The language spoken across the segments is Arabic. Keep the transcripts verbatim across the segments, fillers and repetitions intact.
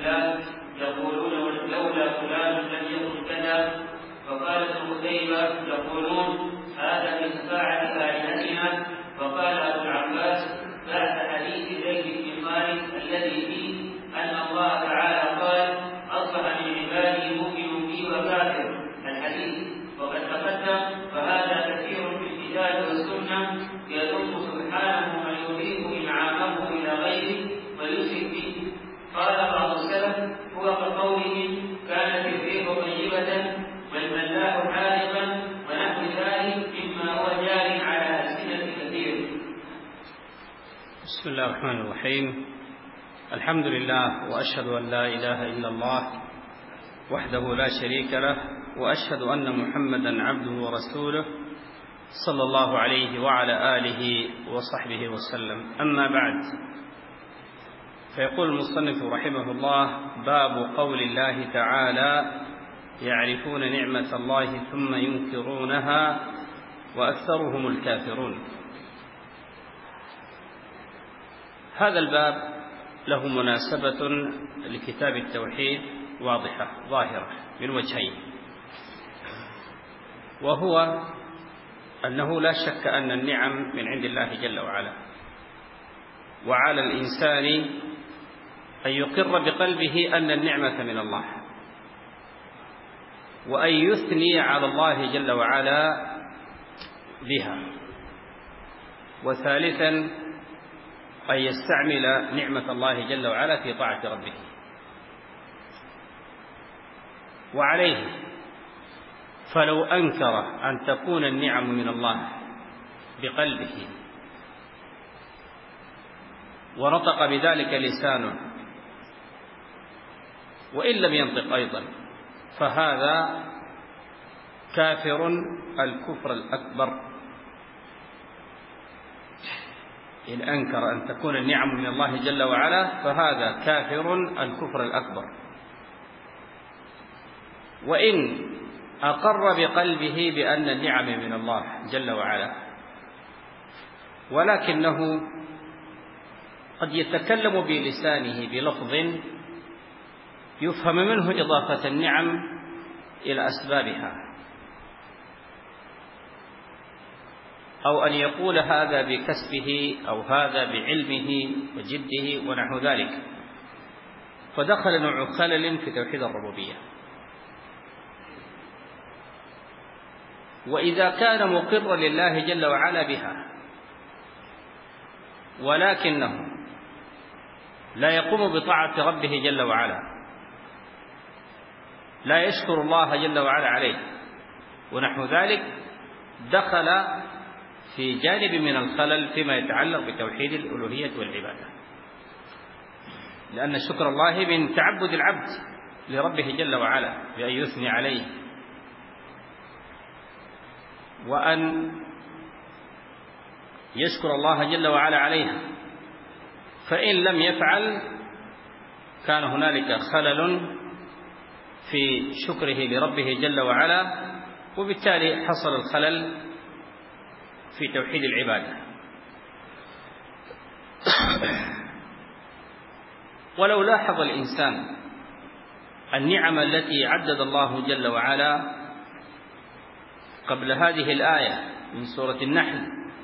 فلان يقولون لولا فلان لم يكن كذا. وقال ابن قتيبة يقولون هذا من سفاعة آلهتنا. وقال أبو العباس بعد حديث زيد بن خالد الذي فيه أن الله تعالى قال أصبح من عبادي مؤمن بي وكافر الحديث وقد تقدم. فهذا كثير في الكتاب والسنة يذم سبحانه من يضيف إنعامه إلى غيره ويشرك به. قال بعض السلف هو كقولهم كانت الريح طيبة والملاح حارقا ونحو ذلك مما هو جار على ألسنة كثير. بسم الله الرحمن الرحيم. الحمد لله وأشهد أن لا إله إلا الله وحده لا شريك له، وأشهد أن محمدا عبده ورسوله صلى الله عليه وعلى آله وصحبه وسلم. أما بعد، فيقول المصنف رحمه الله: باب قول الله تعالى: يعرفون نعمة الله ثم ينكرونها وأكثرهم الكافرون. هذا الباب له مناسبة لكتاب التوحيد واضحة ظاهرة من وجهين، وهو أنه لا شك أن النعم من عند الله جل وعلا، وعلى الإنسان أن يقر بقلبه أن النعمة من الله، وأن يثني على الله جل وعلا بها. وثالثا أن يستعمل نعمة الله جل وعلا في طاعة ربه. وعليه فلو أنكر أن تكون النعم من الله بقلبه ونطق بذلك لسانه وإن لم ينطق أيضا، فهذا كافر الكفر الأكبر. إن أنكر أن تكون النعم من الله جل وعلا فهذا كافر الكفر الأكبر. وإن أقر بقلبه بأن النعم من الله جل وعلا، ولكنه قد يتكلم بلسانه بلفظ يفهم منه إضافة النعم إلى أسبابها، أو أن يقول هذا بكسبه أو هذا بعلمه وجده ونحو ذلك، فدخل نوع خلل في توحيد الربوبية. وإذا كان مقرا لله جل وعلا بها ولكنه لا يقوم بطاعة ربه جل وعلا، لا يشكر الله جل وعلا عليه ونحو ذلك، دخل في جانب من الخلل فيما يتعلق بتوحيد الألوهية والعبادة، لأن شكر الله من تعبد العبد لربه جل وعلا بأن يثني عليه وأن يشكر الله جل وعلا عليها. فإن لم يفعل كان هنالك خلل في شكره لربه جل وعلا، وبالتالي حصل الخلل في توحيد العبادة. ولو لاحظ الإنسان النعم التي عدد الله جل وعلا قبل هذه الآية من سورة النحل: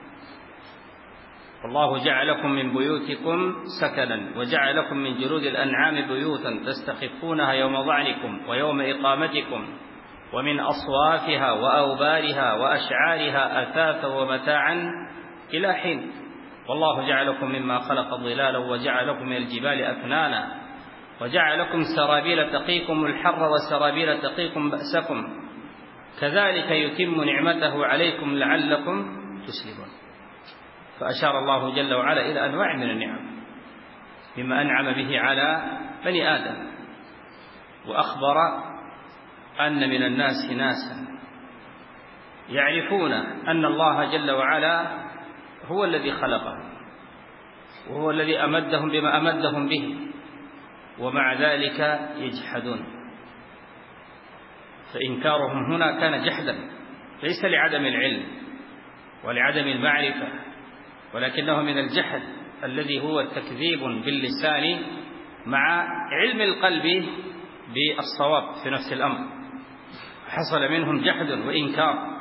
والله جعلكم من بيوتكم سكنا وجعلكم من جلود الأنعام بيوتا تستخفونها يوم ظعنكم ويوم إقامتكم ومن أصوافها وأوبارها وأشعارها أثاثا ومتاعا إلى حين، والله جعلكم مما خلق ظلالا وجعلكم من الجبال أكنانا وجعلكم سرابيل تقيكم الحر وسرابيل تقيكم بأسكم كذلك يتم نعمته عليكم لعلكم تسلمون. فأشار الله جل وعلا إلى أنواع من النعم مما أنعم به على بني آدم، وأخبر أن من الناس ناسا يعرفون أن الله جل وعلا هو الذي خلقهم وهو الذي أمدهم بما أمدهم به، ومع ذلك يجحدون. فإنكارهم هنا كان جحدا، ليس لعدم العلم ولعدم المعرفة، ولكنه من الجحد الذي هو تكذيب باللسان مع علم القلب بالصواب في نفس الأمر، حصل منهم جحد وإنكار.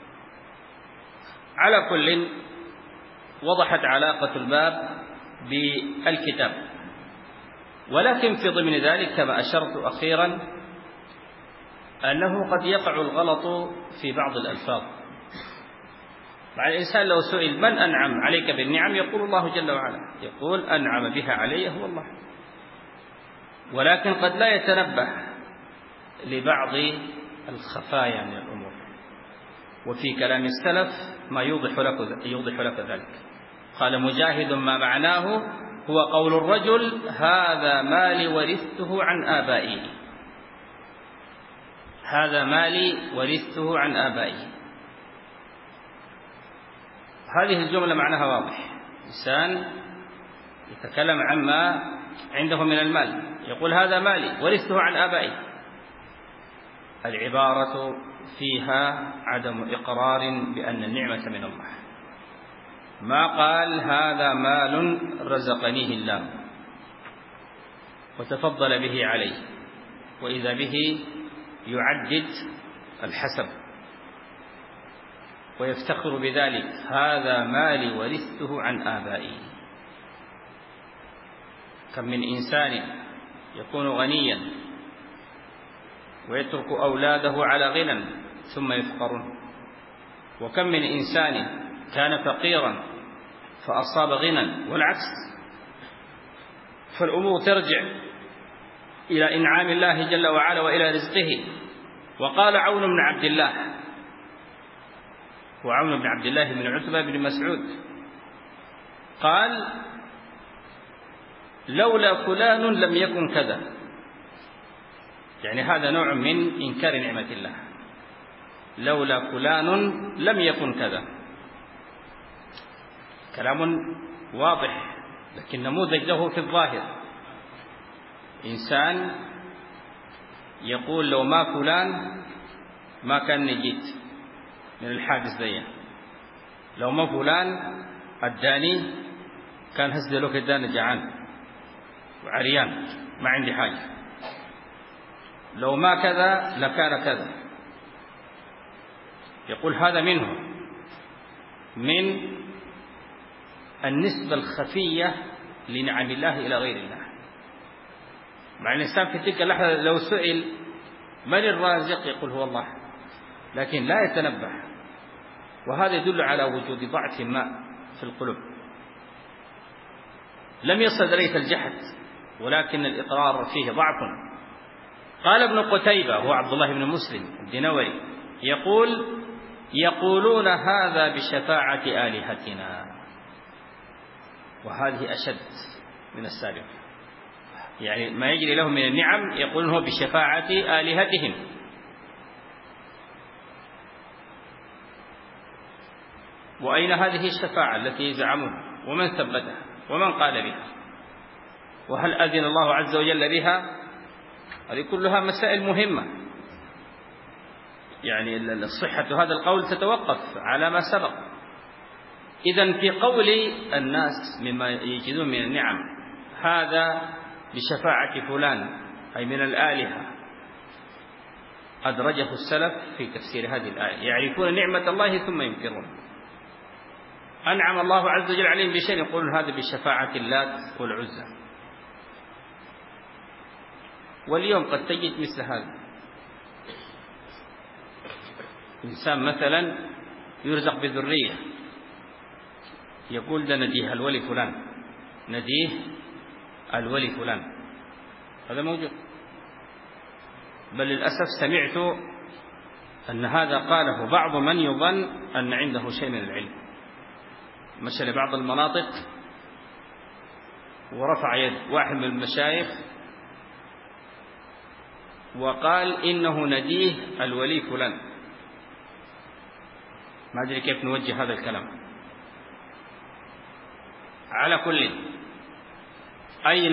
على كل وضحت علاقة الباب بالكتاب، ولكن في ضمن ذلك كما أشرت أخيرا أنه قد يقع الغلط في بعض الألفاظ. مع الإنسان لو سئل من أنعم عليك بالنعم يقول الله جل وعلا، يقول أنعم بها علي هو الله، ولكن قد لا يتنبه لبعض الخفايا من الأمور، وفي كلام السلف ما يوضح لك يوضح لك ذلك. قال مجاهد ما معناه هو قول الرجل هذا مالي ورثته عن آبائي، هذا مالي ورثته عن آبائي. هذه الجملة معناها واضح، إنسان يتكلم عما عنده من المال يقول هذا مالي ورثته عن آبائي، العبارة فيها عدم إقرار بأن النعمة من الله، ما قال هذا مال رزقنيه الله وتفضل به علي، وإذا به يعدد الحسب ويفتخر بذلك، هذا مالي ورثته عن آبائي. كم من إنسان يكون غنيا ويترك أولاده على غنى ثم يفقرون، وكم من إنسان كان فقيرا فأصاب غنى والعكس. فالأمور ترجع إلى إنعام الله جل وعلا وإلى رزقه. وقال عون بن عبد الله، وعون بن عبد الله بن عتبة بن مسعود قال لولا فلان لم يكن كذا، يعني هذا نوع من إنكار نعمة الله، لولا فلان لم يكن كذا، كلام واضح لكن نموذج له في الظاهر. إنسان يقول لو ما فلان ما كان نجيت من الحادث ذي، لو ما فلان الداني كان هز له كدان جعان وعريان ما عندي حاجة، لو ما كذا لكان كذا. يقول هذا منه من النسبة الخفية لنعم الله إلى غير الله. مع الإنسان في تلك اللحظة لو سئل من الرازق يقول هو الله، لكن لا يتنبه، وهذا يدل على وجود ضعف ما في القلوب. لم يصل درجة الجحد ولكن الإقرار فيه ضعف. قال ابن قتيبة هو عبد الله بن مسلم الدنوري يقول يقولون هذا بشفاعة آلهتنا، وهذه أشد من السابق، يعني ما يجري لهم من النعم يقولون هو بشفاعة آلهتهم. وأين هذه الشفاعة التي يزعمونها، ومن ثبتها، ومن قال بها، وهل أذن الله عز وجل بها؟ هذه كلها مسائل مهمة، يعني صحة هذا القول تتوقف على ما سبق. إذن في قول الناس مما يجدون من النعم هذا بشفاعة فلان أي من الآلهة، أدرجه السلف في تفسير هذه الآية، يعرفون نعمة الله ثم ينكرون. أنعم الله عز وجل عليهم بشيء يقولون هذا بشفاعة اللات والعزى. واليوم قد تجد مثل هذا، إنسان مثلا يرزق بذرية يقول ده نديه الولي فلان، نديه الولي فلان، هذا موجود. بل للأسف سمعت أن هذا قاله بعض من يظن أن عنده شيء من العلم، مشى لبعض المناطق ورفع يد واحد من المشايخ وقال إنه نديه الولي فلان. ما أدري كيف نوجه هذا الكلام. على كل، أين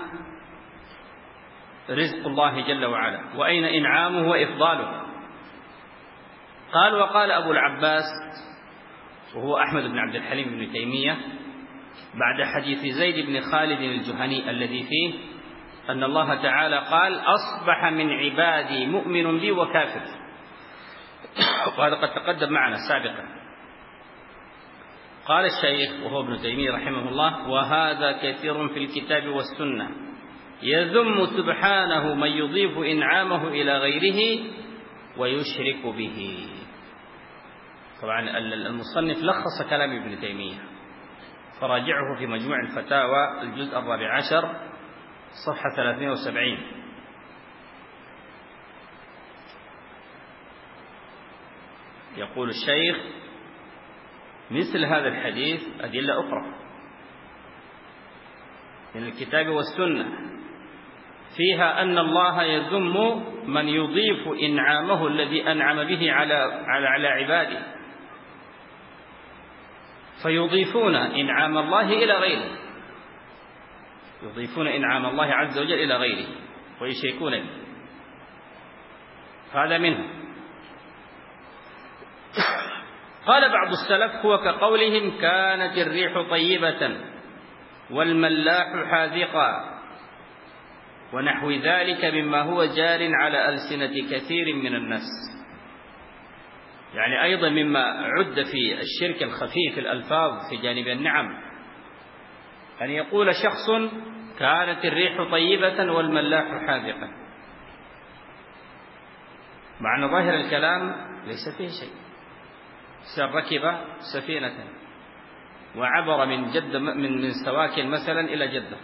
رزق الله جل وعلا، وأين إنعامه وإفضاله؟ قال وقال أبو العباس وهو أحمد بن عبد الحليم بن تيمية بعد حديث زيد بن خالد الجهني الذي فيه أن الله تعالى قال أصبح من عبادي مؤمن بي وكافر، وهذا قد تقدم معنا سابقا. قال الشيخ وهو ابن تيمية رحمه الله: وهذا كثير في الكتاب والسنة، يذم سبحانه من يضيف إنعامه إلى غيره ويشرك به. طبعا المصنف لخص كلام ابن تيمية، فراجعه في مجموع الفتاوى الجزء الرابع عشر صفحة ثلاثمائة وسبعين. يقول الشيخ: مثل هذا الحديث أدلة أخرى من الكتاب والسنة فيها أن الله يذم من يضيف إنعامه الذي أنعم به على على على عباده، فيضيفون إنعام الله إلى غيره، يضيفون إنعام الله عز وجل إلى غيره ويشركون به. هذا منه. قال بعض السلف: هو كقولهم كانت الريح طيبة والملاح حاذقا، ونحو ذلك مما هو جار على ألسنة كثير من الناس. يعني أيضا مما عد في الشرك الخفي في الألفاظ في جانب النعم أن يقول شخص كانت الريح طيبة والملاح حاذقا، مع أن ظاهر الكلام ليس فيه شيء. ركب سفينة وعبر من جدة من من سواكن مثلا إلى جدة،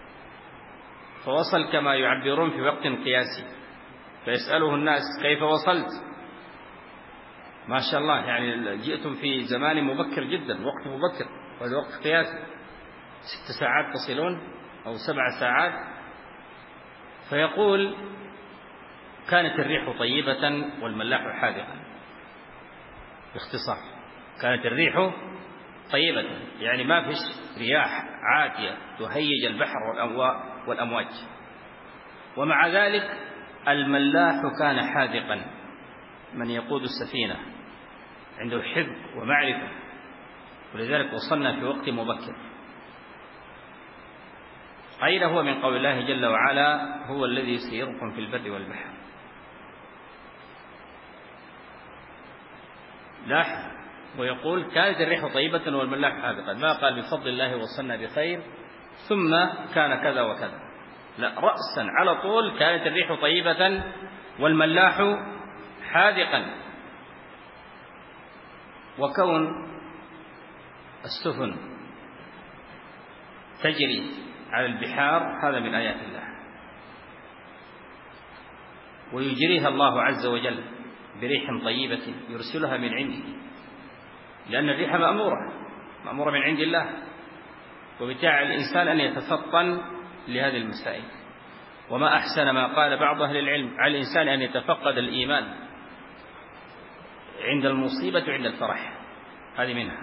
فوصل كما يعبرون في وقت قياسي، فيسأله الناس: كيف وصلت؟ ما شاء الله، يعني جئتم في زمان مبكر جدا، وقت مبكر، وهذا وقت قياسي، ست ساعات تصلون أو سبع ساعات. فيقول: كانت الريح طيبة والملاح حاذقا. باختصار، كانت الريح طيبة يعني ما فيش رياح عاتية تهيج البحر والأمواج، ومع ذلك الملاح كان حاذقا، من يقود السفينة عنده حذق ومعرفة، ولذلك وصلنا في وقت مبكر. أين هو من قول الله جل وعلا: هو الذي يسيركم في البر والبحر. لاحظ، ويقول كانت الريح طيبة والملاح حاذقا، ما قال بفضل الله وصلنا بخير ثم كان كذا وكذا، لا، رأسا على طول كانت الريح طيبة والملاح حاذقا. وكون السفن تجري على البحار هذا من آيات الله، ويجريها الله عز وجل بريح طيبة يرسلها من عنده، لأن الريح مأمورة مأمورة من عند الله، وبتاع الإنسان أن يتفطن لهذه المسائل. وما أحسن ما قال بعض أهل العلم: على الإنسان أن يتفقد الإيمان عند المصيبة وعند الفرح، هذه منها،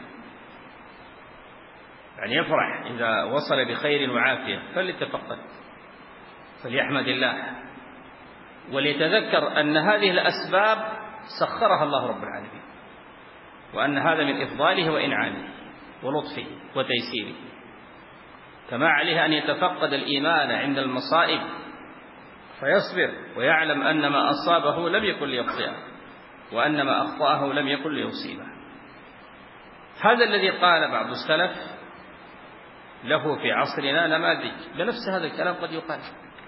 يعني يفرح إذا وصل بخير وعافية فليتفقد، فليحمد الله، وليتذكر أن هذه الأسباب سخرها الله رب العالمين، وأن هذا من إفضاله وإنعامه ولطفه وتيسيره. كما عليه أن يتفقد الإيمان عند المصائب فيصبر ويعلم أن ما أصابه لم يكن ليخطئه، وأن ما أخطأه لم يكن ليصيبه. هذا الذي قال بعض السلف له في عصرنا نماذج بنفس هذا الكلام قد يقال.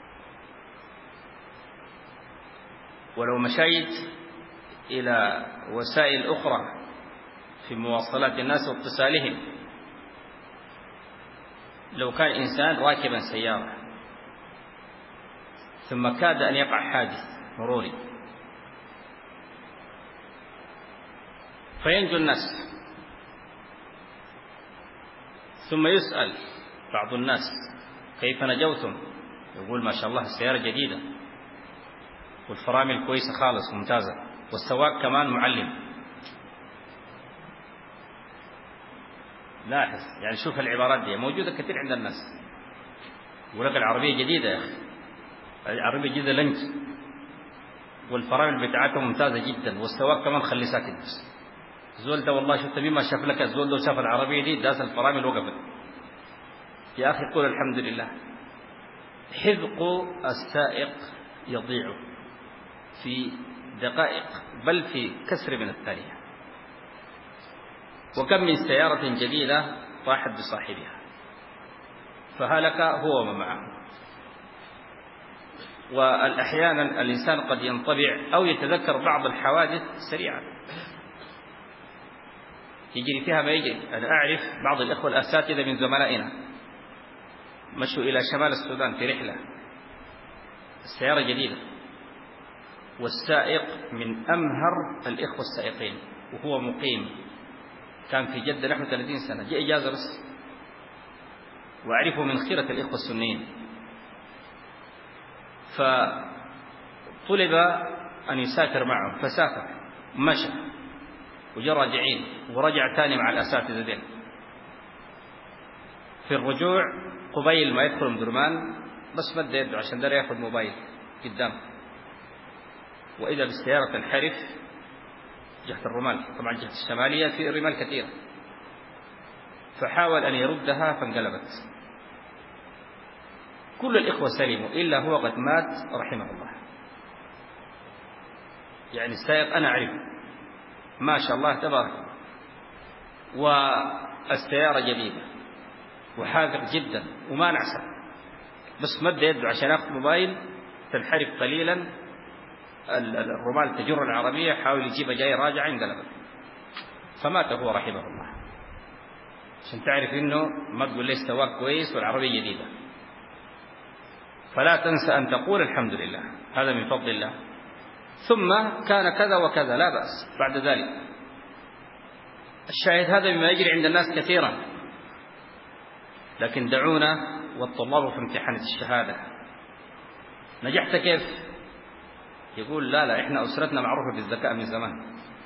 ولو مشيت إلى وسائل أخرى في مواصلات الناس واتصالهم، لو كان إنسان راكبا سيارة ثم كاد أن يقع حادث مروري فينجو الناس، ثم يسأل بعض الناس: كيف نجوتم؟ يقول: ما شاء الله السيارة جديدة والفرامل كويسة خالص ممتازة، والسواق كمان معلم. لاحظ، يعني شوف العبارات دي موجودة كثير عند الناس. يقول لك العربية جديدة يا أخي، العربية جديدة لنج، والفرامل بتاعتها ممتازة جدا، والسواق كمان خليه ساكت. الزول ده والله شفت مين ما شاف لك، الزول ده شاف العربية دي داس الفرامل وقفت. يا أخي قول الحمد لله. حذق السائق يضيع في دقائق بل في كسر من الثانية. وكم من سيارة جديدة طاحت بصاحبها فهلك هو ومن معه. والأحيانا الإنسان قد ينطبع أو يتذكر بعض الحوادث سريعا يجري فيها ما يجري. أنا أعرف بعض الإخوة الأساتذة من زملائنا مشوا إلى شمال السودان في رحلة، السيارة جديدة والسائق من أمهر الإخوة السائقين وهو مقيم، كان في جدة نحو ثلاثين سنة، جاء إجازة بس، وأعرفه من خيرة الإخوة السنيين. فطلب أن يسافر معهم فسافر مشى وجاء راجعين ورجع ثاني مع الأساتذة دين. في الرجوع قبيل ما يدخل مدرمان بس مد يده عشان دار ياخذ موبايل قدام، وإذا بالسيارة تنحرف جهة الرمال، طبعا جهة الشمالية في رمال كثيرة، فحاول أن يردها فانقلبت. كل الإخوة سلموا إلا هو قد مات رحمه الله. يعني السائق أنا أعرفه ما شاء الله تبارك الله، والسيارة جديدة وحاذق جدا وما نعسى، بس مد يده عشان ياخذ موبايل تنحرف قليلا الرمال تجر العربية، حاول يجيبها جاي راجع انقلبت فمات هو رحمه الله. عشان تعرف انه ما تقول لي استواك كويس والعربية جديدة. فلا تنسى أن تقول الحمد لله، هذا من فضل الله. ثم كان كذا وكذا لا بأس بعد ذلك. الشاهد هذا مما يجري عند الناس كثيرا، لكن دعونا والطلاب في امتحان الشهادة. نجحت كيف؟ يقول لا لا إحنا أسرتنا معروفة بالذكاء من زمان.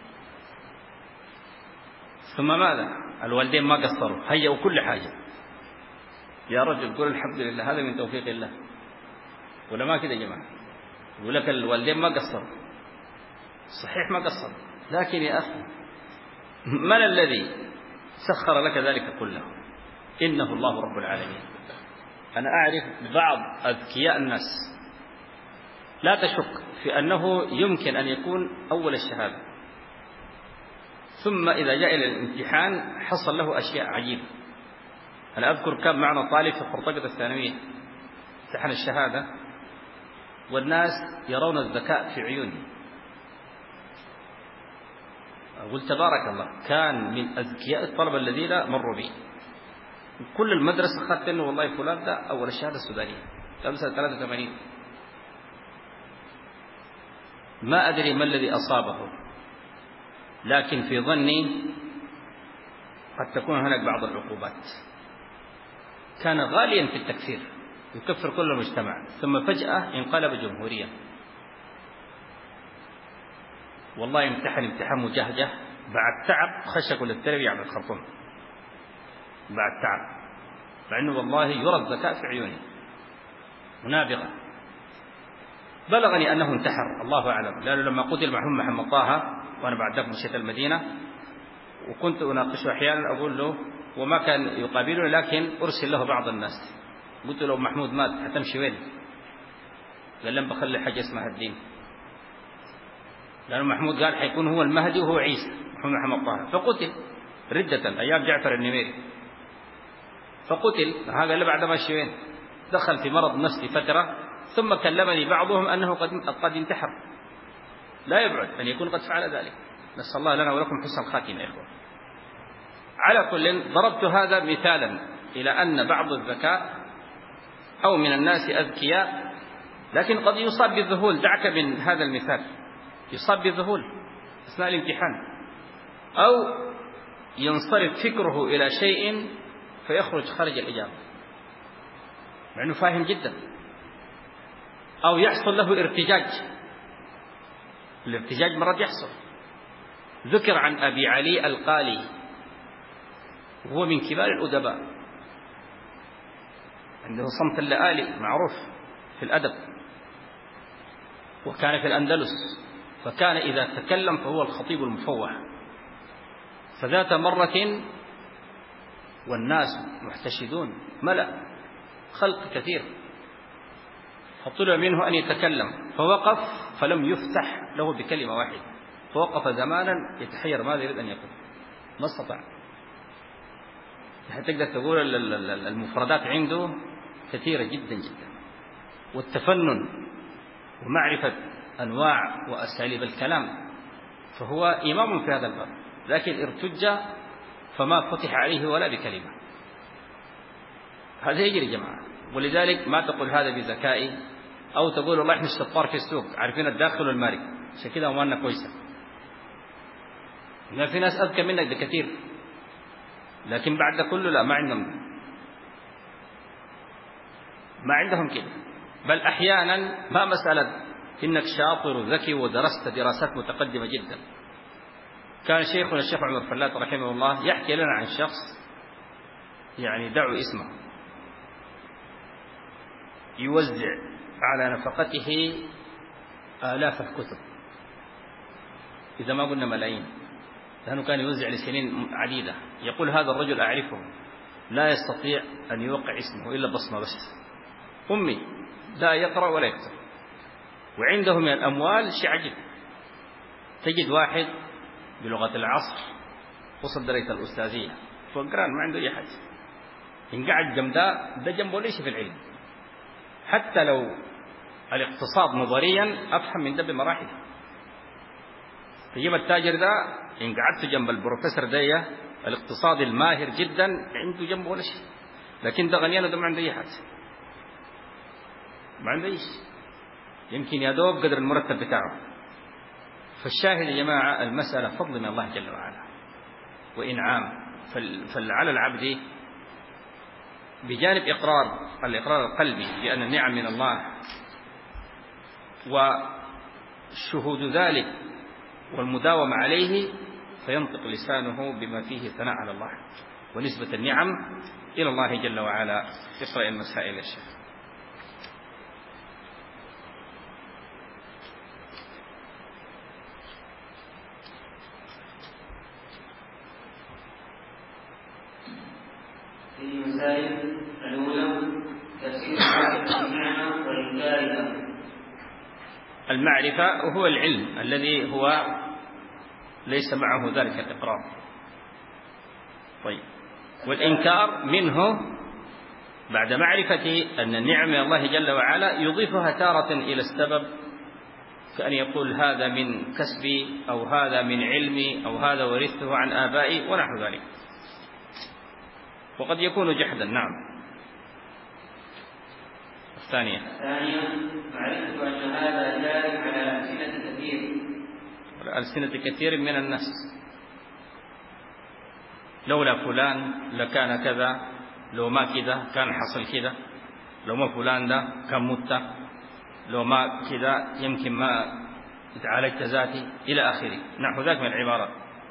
ثم ماذا؟ الوالدين ما قصروا، هيئوا كل حاجة. يا رجل قول الحمد لله، هذا من توفيق الله. ولا ما كده يا جماعة؟ يقول لك الوالدين ما قصروا، صحيح ما قصروا، لكن يا أخي من الذي سخر لك ذلك كله؟ إنه الله رب العالمين. أنا أعرف بعض أذكياء الناس لا تشك في أنه يمكن أن يكون أول الشهادة، ثم إذا جاء إلى الامتحان حصل له أشياء عجيبة. أنا أذكر كان معنا طالب في خرطقة الثانوية امتحان الشهادة، والناس يرون الذكاء في عيونه. أقول تبارك الله، كان من أذكياء الطلبة الذين مروا بي. كل المدرسة أخذت إنه والله فلان ده أول الشهادة السودانية سنة ثلاثة وثمانين. ما أدري ما الذي أصابه، لكن في ظني قد تكون هناك بعض العقوبات. كان غاليا في التكفير، يكفر كل المجتمع، ثم فجأة انقلب جمهوريا. والله امتحن امتحان مجهجة بعد تعب، خش كل التربية على الخرطوم بعد تعب، لأنه والله يرى الذكاء في عيونه منابغة. بلغني أنه انتحر، الله أعلم، لأنه لما قتل محمود محمد طه وأنا بعد ذلك مشيت المدينة وكنت أناقشه أحيانا، أقول له وما كان يقابلني، لكن أرسل له بعض الناس، قلت له محمود مات هتمشي وين؟ قال لم بخلي حاجة اسمها الدين، لأنه محمود قال حيكون هو المهدي وهو عيسى محمود محمد طه، فقتل ردة أيام جعفر النميري، فقتل. هذا اللي بعد ماشي وين؟ دخل في مرض نفسي فترة، ثم كلمني بعضهم أنه قد قد انتحر. لا يبعد أن يكون قد فعل ذلك، نسأل الله لنا ولكم حسن الخاتمة يا إخوة. على كل ضربت هذا مثالا إلى أن بعض الذكاء أو من الناس أذكياء، لكن قد يصاب بالذهول. دعك من هذا المثال، يصاب بالذهول أثناء الامتحان، أو ينصرف فكره إلى شيء فيخرج خارج الإجابة مع أنه فاهم جدا، أو يحصل له ارتجاج. الارتجاج مرات يحصل. ذكر عن أبي علي القالي وهو من كبار الأدباء، عنده صمت اللآلي معروف في الأدب، وكان في الأندلس، فكان إذا تكلم فهو الخطيب المفوه. فذات مرة والناس محتشدون، ملأ خلق كثير، فطلب منه أن يتكلم فوقف فلم يفتح له بكلمة واحدة، فوقف زمانا يتحير ماذا يريد أن يقول، ما استطاع. تقدر تقول المفردات عنده كثيرة جدا جدا، والتفنن ومعرفة أنواع وأساليب الكلام، فهو إمام في هذا الباب، لكن ارتج فما فتح عليه ولا بكلمة. هذا يجري جماعة. ولذلك ما تقول هذا بذكائي أو تقول والله إحنا شطار في السوق عارفين الداخل والمارك، عشان كده أموالنا كويسة. إن في ناس أذكى منك بكثير، لكن بعد كله لا، ما عندهم ما عندهم كده. بل أحيانا ما مسألة إنك شاطر وذكي ودرست دراسات متقدمة جدا. كان شيخنا الشيخ عمر فلات رحمه الله يحكي لنا عن شخص يعني دعوا اسمه يوزع على نفقته آلاف الكتب، إذا ما قلنا ملايين، لأنه كان يوزع لسنين عديدة. يقول هذا الرجل أعرفه لا يستطيع أن يوقع اسمه إلا بصمة بس، أمي لا يقرأ ولا يكتب، وعنده من الأموال شيء عجيب. تجد واحد بلغة العصر وصل درجة الأستاذية فقران ما عنده أي حاجة، إن قاعد جنبه ده جنبه ليش في العلم. حتى لو الاقتصاد نظريا أفهم من ده بمراحل. تجيب التاجر ده إن قعدت جنب البروفيسور ده الاقتصاد الماهر جدا عنده جنبه ولا شيء، لكن ده غنيان ده ما عنده أي حاجة، ما عنده أي شيء، يمكن يدوب قدر المرتب بتاعه. فالشاهد يا جماعة المسألة فضل من الله جل وعلا وإنعام. فعلى العبد بجانب إقرار الإقرار القلبي بأن النعم من الله وشهود ذلك والمداومة عليه، فينطق لسانه بما فيه ثناء على الله ونسبة النعم إلى الله جل وعلا. اقرأ المسائل يا شيخ. في المسائل الأولى تفسير النعمة وإنكارها. المعرفة وهو العلم الذي هو ليس معه ذلك الإقرار. طيب، والإنكار منه بعد معرفة أن النعمة الله جل وعلا يضيفها تارة إلى السبب، كأن يقول هذا من كسبي أو هذا من علمي أو هذا ورثته عن آبائي ونحو ذلك، وقد يكون جحدا. نعم. الثانية الثانية معرفة أن هذا جاري على ألسنة كثير على ألسنة كثير من الناس. لولا فلان لكان كذا، لو ما كذا كان حصل كذا، لو ما فلان ده كان مت، لو ما كذا يمكن ما تعالجت ذاتي إلى آخره، نحو ذلك من العبارات.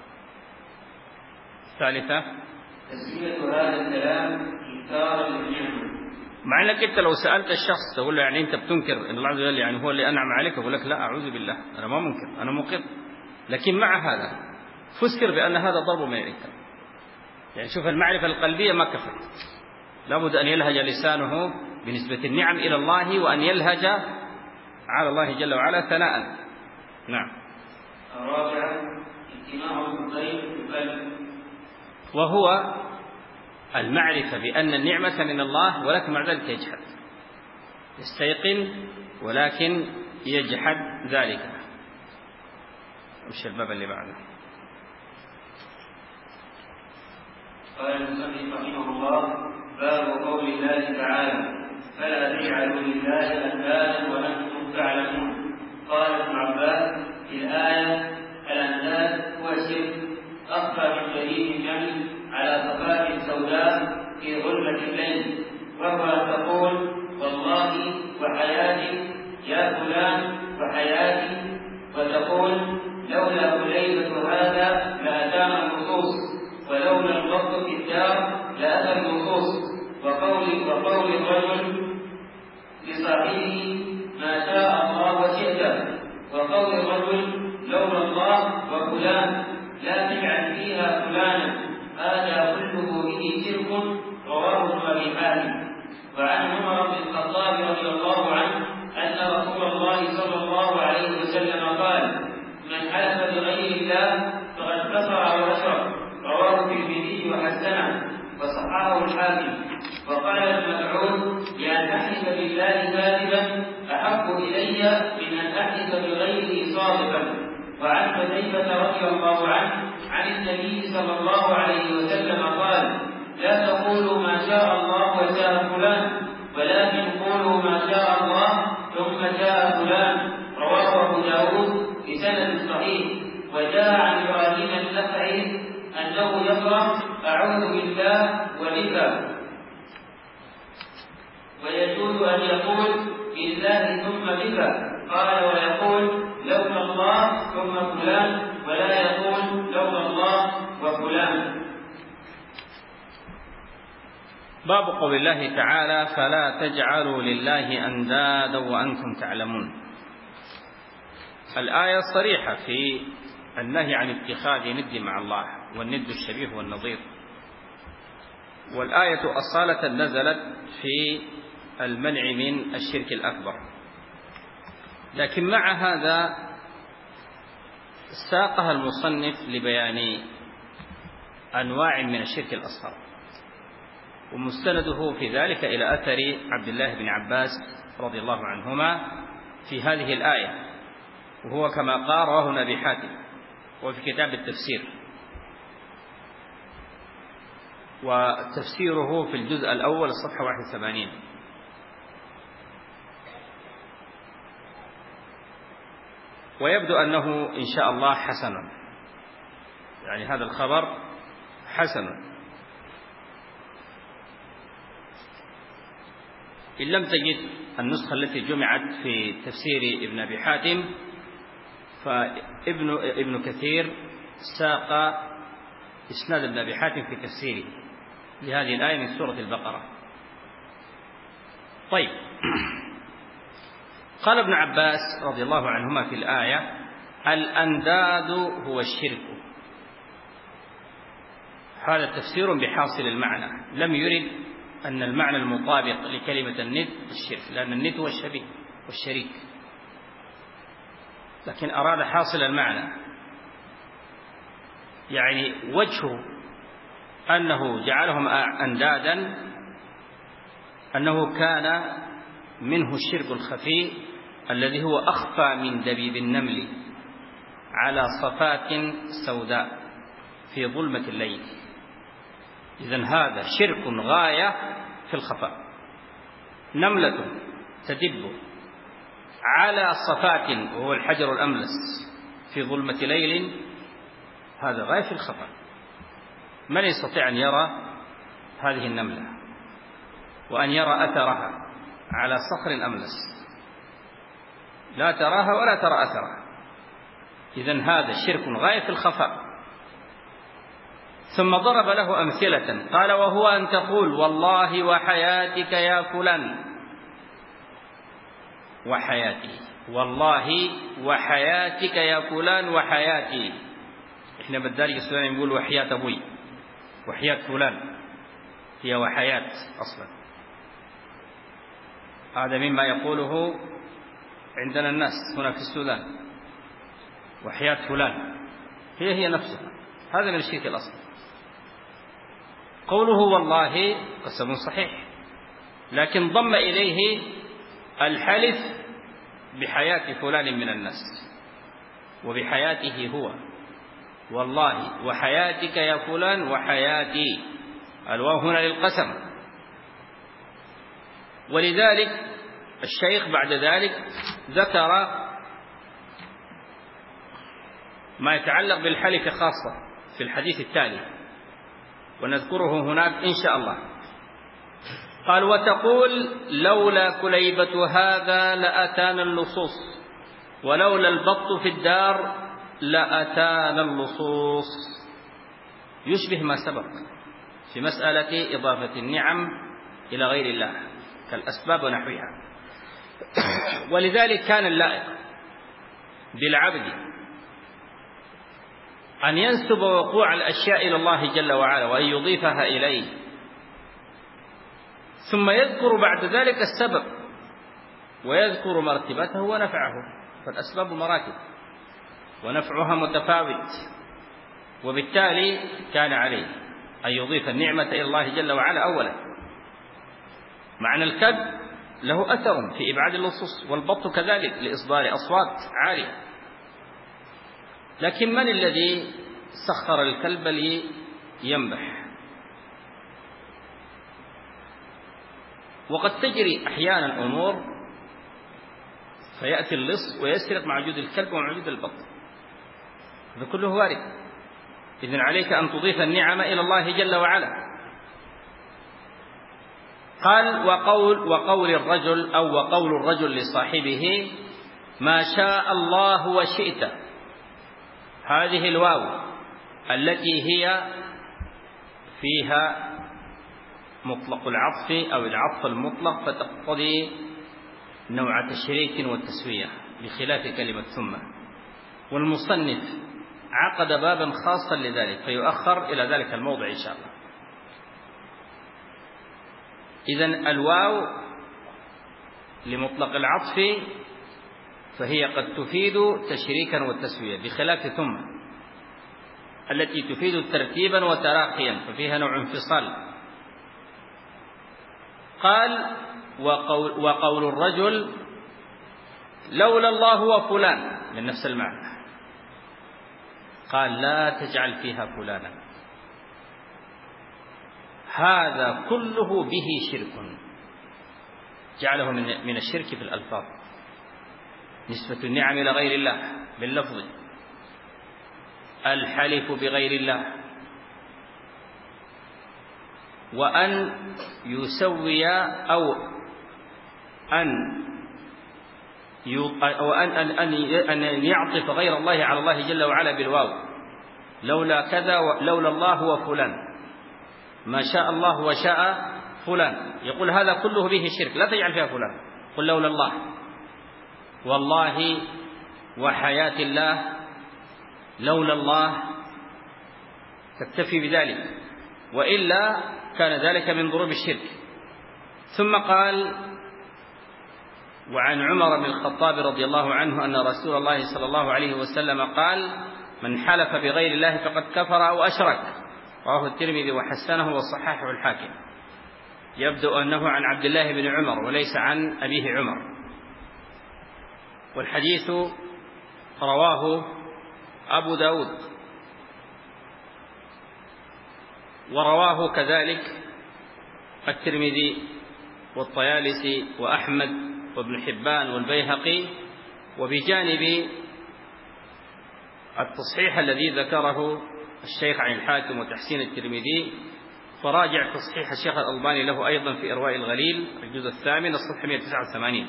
الثالثة تسمية هذا الكلام إنكارا للنعمة. مع انك انت لو سالت الشخص تقول له يعني انت بتنكر ان الله عز وجل يعني هو اللي انعم عليك، يقول لك لا اعوذ بالله انا ما منكر انا مقر، لكن مع هذا فسر بان هذا ضرب من الانكار. يعني شوف المعرفه القلبيه ما كفت، لابد ان يلهج لسانه بنسبه النعم الى الله وان يلهج على الله جل وعلا ثناء. نعم. الرابعه اجتماع الضيف في القلب، وهو المعرفة بأن النعمة من الله ولكن مع ذلك يجحد، يستيقن ولكن يجحد ذلك. وش الباب اللي بعده؟ قال المصنف رحمه الله: باب قول الله تعالى: فلا تجعلوا لله أندادا وأنتم تعلمون. قال ابن عباس في الآية: الأنداد هو الشرك أخفى من شديد الجمل على صفات سوداء في ظلمة الليل، وهو أن تقول والله وحياتي يا فلان وحياتي، وتقول لولا كليبة هذا لأتانا النصوص، ولولا الفضل في الدار لأتى النصوص، وقول وقول الرجل لصاحبه ما شاء الله وشئت، وقول الرجل لولا الله وفلان لا تجعل فيها فلانا، هذا كله به شرك. رواه ابن أبي حاتم. وعن عمر بن الخطاب رضي الله عنه صادقا. وعن حذيفة رضي الله عنه عن النبي صلى الله عليه وسلم قال: لا تقولوا ما شاء الله وشاء فلان، ولكن قولوا ما شاء الله ثم شاء فلان. رواه أبو داود بسند صحيح. وجاء عن إبراهيم النخعي أنه يقرأ: أعوذ بالله وبك. ويجوز أن يقول بالله ثم بك. قال: ويقول لولا الله ثم فلان، ولا يقول لولا الله وفلان. باب قول الله تعالى: فلا تجعلوا لله أندادا وأنتم تعلمون. الآية صريحة في النهي عن اتخاذ ند مع الله، والند الشبيه والنظير. والآية أصالة نزلت في المنع من الشرك الأكبر، لكن مع هذا ساقها المصنف لبيان أنواع من الشرك الأصغر، ومستنده في ذلك إلى أثر عبد الله بن عباس رضي الله عنهما في هذه الآية، وهو كما قال رواه ابن أبي حاتم وفي كتاب التفسير، وتفسيره في الجزء الأول الصفحة واحد وثمانين. ويبدو أنه إن شاء الله حسن، يعني هذا الخبر حسن، إن لم تجد النسخة التي جمعت في تفسير ابن أبي حاتم، فابن ابن كثير ساق إسناد ابن أبي حاتم في تفسيره لهذه الآية من سورة البقرة. طيب، قال ابن عباس رضي الله عنهما في الآية: الأنداد هو الشرك. هذا تفسير بحاصل المعنى، لم يرد أن المعنى المطابق لكلمة الند الشرك، لأن الند هو الشبيه والشريك، لكن أراد حاصل المعنى، يعني وجه أنه جعلهم أندادا أنه كان منه الشرك الخفي الذي هو أخفى من دبيب النمل على صفات سوداء في ظلمة الليل. إذن هذا شرك غاية في الخفاء، نملة تدب على صفات وهو الحجر الأملس في ظلمة ليل، هذا غاية في الخفاء. من يستطيع أن يرى هذه النملة وأن يرى أثرها على صخر أملس؟ لا تراها ولا ترى أثرها. إذن هذا شرك غاية في الخفاء. ثم ضرب له أمثلة، قال: وهو أن تقول والله وحياتك يا فلان، وحياتي، والله وحياتك يا فلان وحياتي. إحنا بالدارجة السودانية نقول وحياة أبوي، وحياة فلان هي وحياة أصلا. هذا مما يقوله عندنا الناس هنا في السودان، وحياة فلان هي هي نفسها. هذا من الشرك الأصل. قوله والله قسم صحيح، لكن ضم إليه الحلف بحياة فلان من الناس وبحياته هو، والله وحياتك يا فلان وحياتي، الواو هنا للقسم. ولذلك الشيخ بعد ذلك ذكر ما يتعلق بالحلف خاصة في الحديث التالي، ونذكره هناك إن شاء الله. قال: وتقول لولا كليبة هذا لأتانا اللصوص، ولولا البط في الدار لأتانا اللصوص. يشبه ما سبق في مسألة إضافة النعم إلى غير الله كالأسباب ونحوها. ولذلك كان اللائق بالعبد أن ينسب وقوع الأشياء إلى الله جل وعلا وأن يضيفها إليه، ثم يذكر بعد ذلك السبب ويذكر مرتبته ونفعه. فالأسباب مراتب ونفعها متفاوت، وبالتالي كان عليه أن يضيف النعمة إلى الله جل وعلا أولا. معنى الكذب له أثر في إبعاد اللصوص، والبط كذلك لإصدار أصوات عالية لكن من الذي سخر الكلب لينبح؟ وقد تجري أحيانا أمور فيأتي اللص ويسرق مع وجود الكلب ومع وجود البط، هذا كله وارد. إذن عليك أن تضيف النعم إلى الله جل وعلا. قال وقول, وقول الرجل أو وقول الرجل لصاحبه ما شاء الله وشئت، هذه الواو التي هي فيها مطلق العطف أو العطف المطلق فتقتضي نوع تشريك والتسوية بخلاف كلمة ثم، والمصنف عقد بابا خاصا لذلك فيؤخر إلى ذلك الموضع إن شاء الله. إذن الواو لمطلق العطف فهي قد تفيد تشريكا والتسوية بخلاف ثم التي تفيد ترتيبا وتراخيا ففيها نوع انفصال. قال وقول, وقول الرجل لولا الله وفلان من نفس المعنى، قال لا تجعل فيها فلانا، هذا كله به شرك، جعله من الشرك في الألفاظ، نسبة النعم إلى غير الله باللفظ، الحلف بغير الله، وأن يسوي أو أن أو أن أن أن يعطف غير الله على الله جل وعلا بالواو، لولا كذا لولا الله وفلان، ما شاء الله وشاء فلان، يقول هذا كله به شرك، لا تجعل فيها فلان، قل لولا الله، والله وحياة الله، لولا الله، تكتفي بذلك، وإلا كان ذلك من ضروب الشرك. ثم قال وعن عمر بن الخطاب رضي الله عنه أن رسول الله صلى الله عليه وسلم قال من حلف بغير الله فقد كفر أو أشرك، رواه الترمذي وحسنه وصححه الحاكم. يبدو أنه عن عبد الله بن عمر وليس عن أبيه عمر، والحديث رواه أبو داود ورواه كذلك الترمذي والطيالسي وأحمد وابن حبان والبيهقي، وبجانب التصحيح الذي ذكره الشيخ عن الحاكم وتحسين الترمذي فراجع تصحيح الشيخ الألباني له أيضا في إرواء الغليل الجزء الثامن الصفحة مئة وتسعة وثمانين،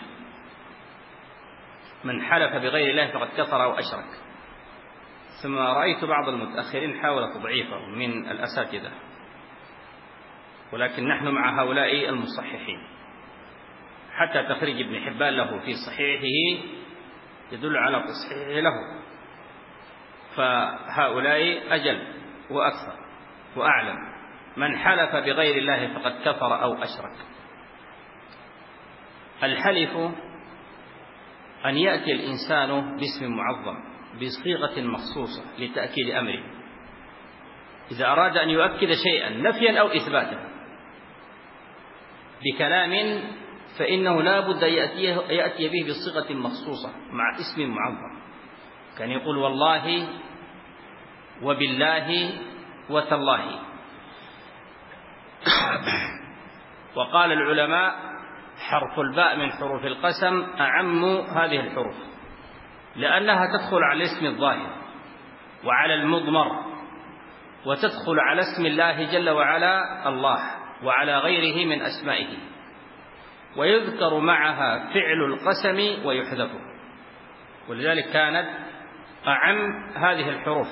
من حلف بغير الله فقد كفر أو أشرك. ثم رأيت بعض المتأخرين حاول تضعيفه من الأساتذة، ولكن نحن مع هؤلاء المصححين، حتى تخريج ابن حبان له في صحيحه يدل على تصحيحه له، فهؤلاء أجل وأكثر وأعلم. من حلف بغير الله فقد كفر أو أشرك. الحلف أن يأتي الإنسان باسم معظم بصيغة مخصوصة لتأكيد أمره، إذا أراد أن يؤكد شيئا نفيا أو إثباتا بكلام فإنه لا بد يأتي به بصيغة مخصوصة مع اسم معظم، كان يقول والله وبالله وتالله. وقال العلماء حرف الباء من حروف القسم أعم هذه الحروف، لأنها تدخل على الاسم الظاهر وعلى المضمر، وتدخل على اسم الله جل وعلا الله وعلى غيره من أسمائه، ويذكر معها فعل القسم ويحذف، ولذلك كانت أعم هذه الحروف.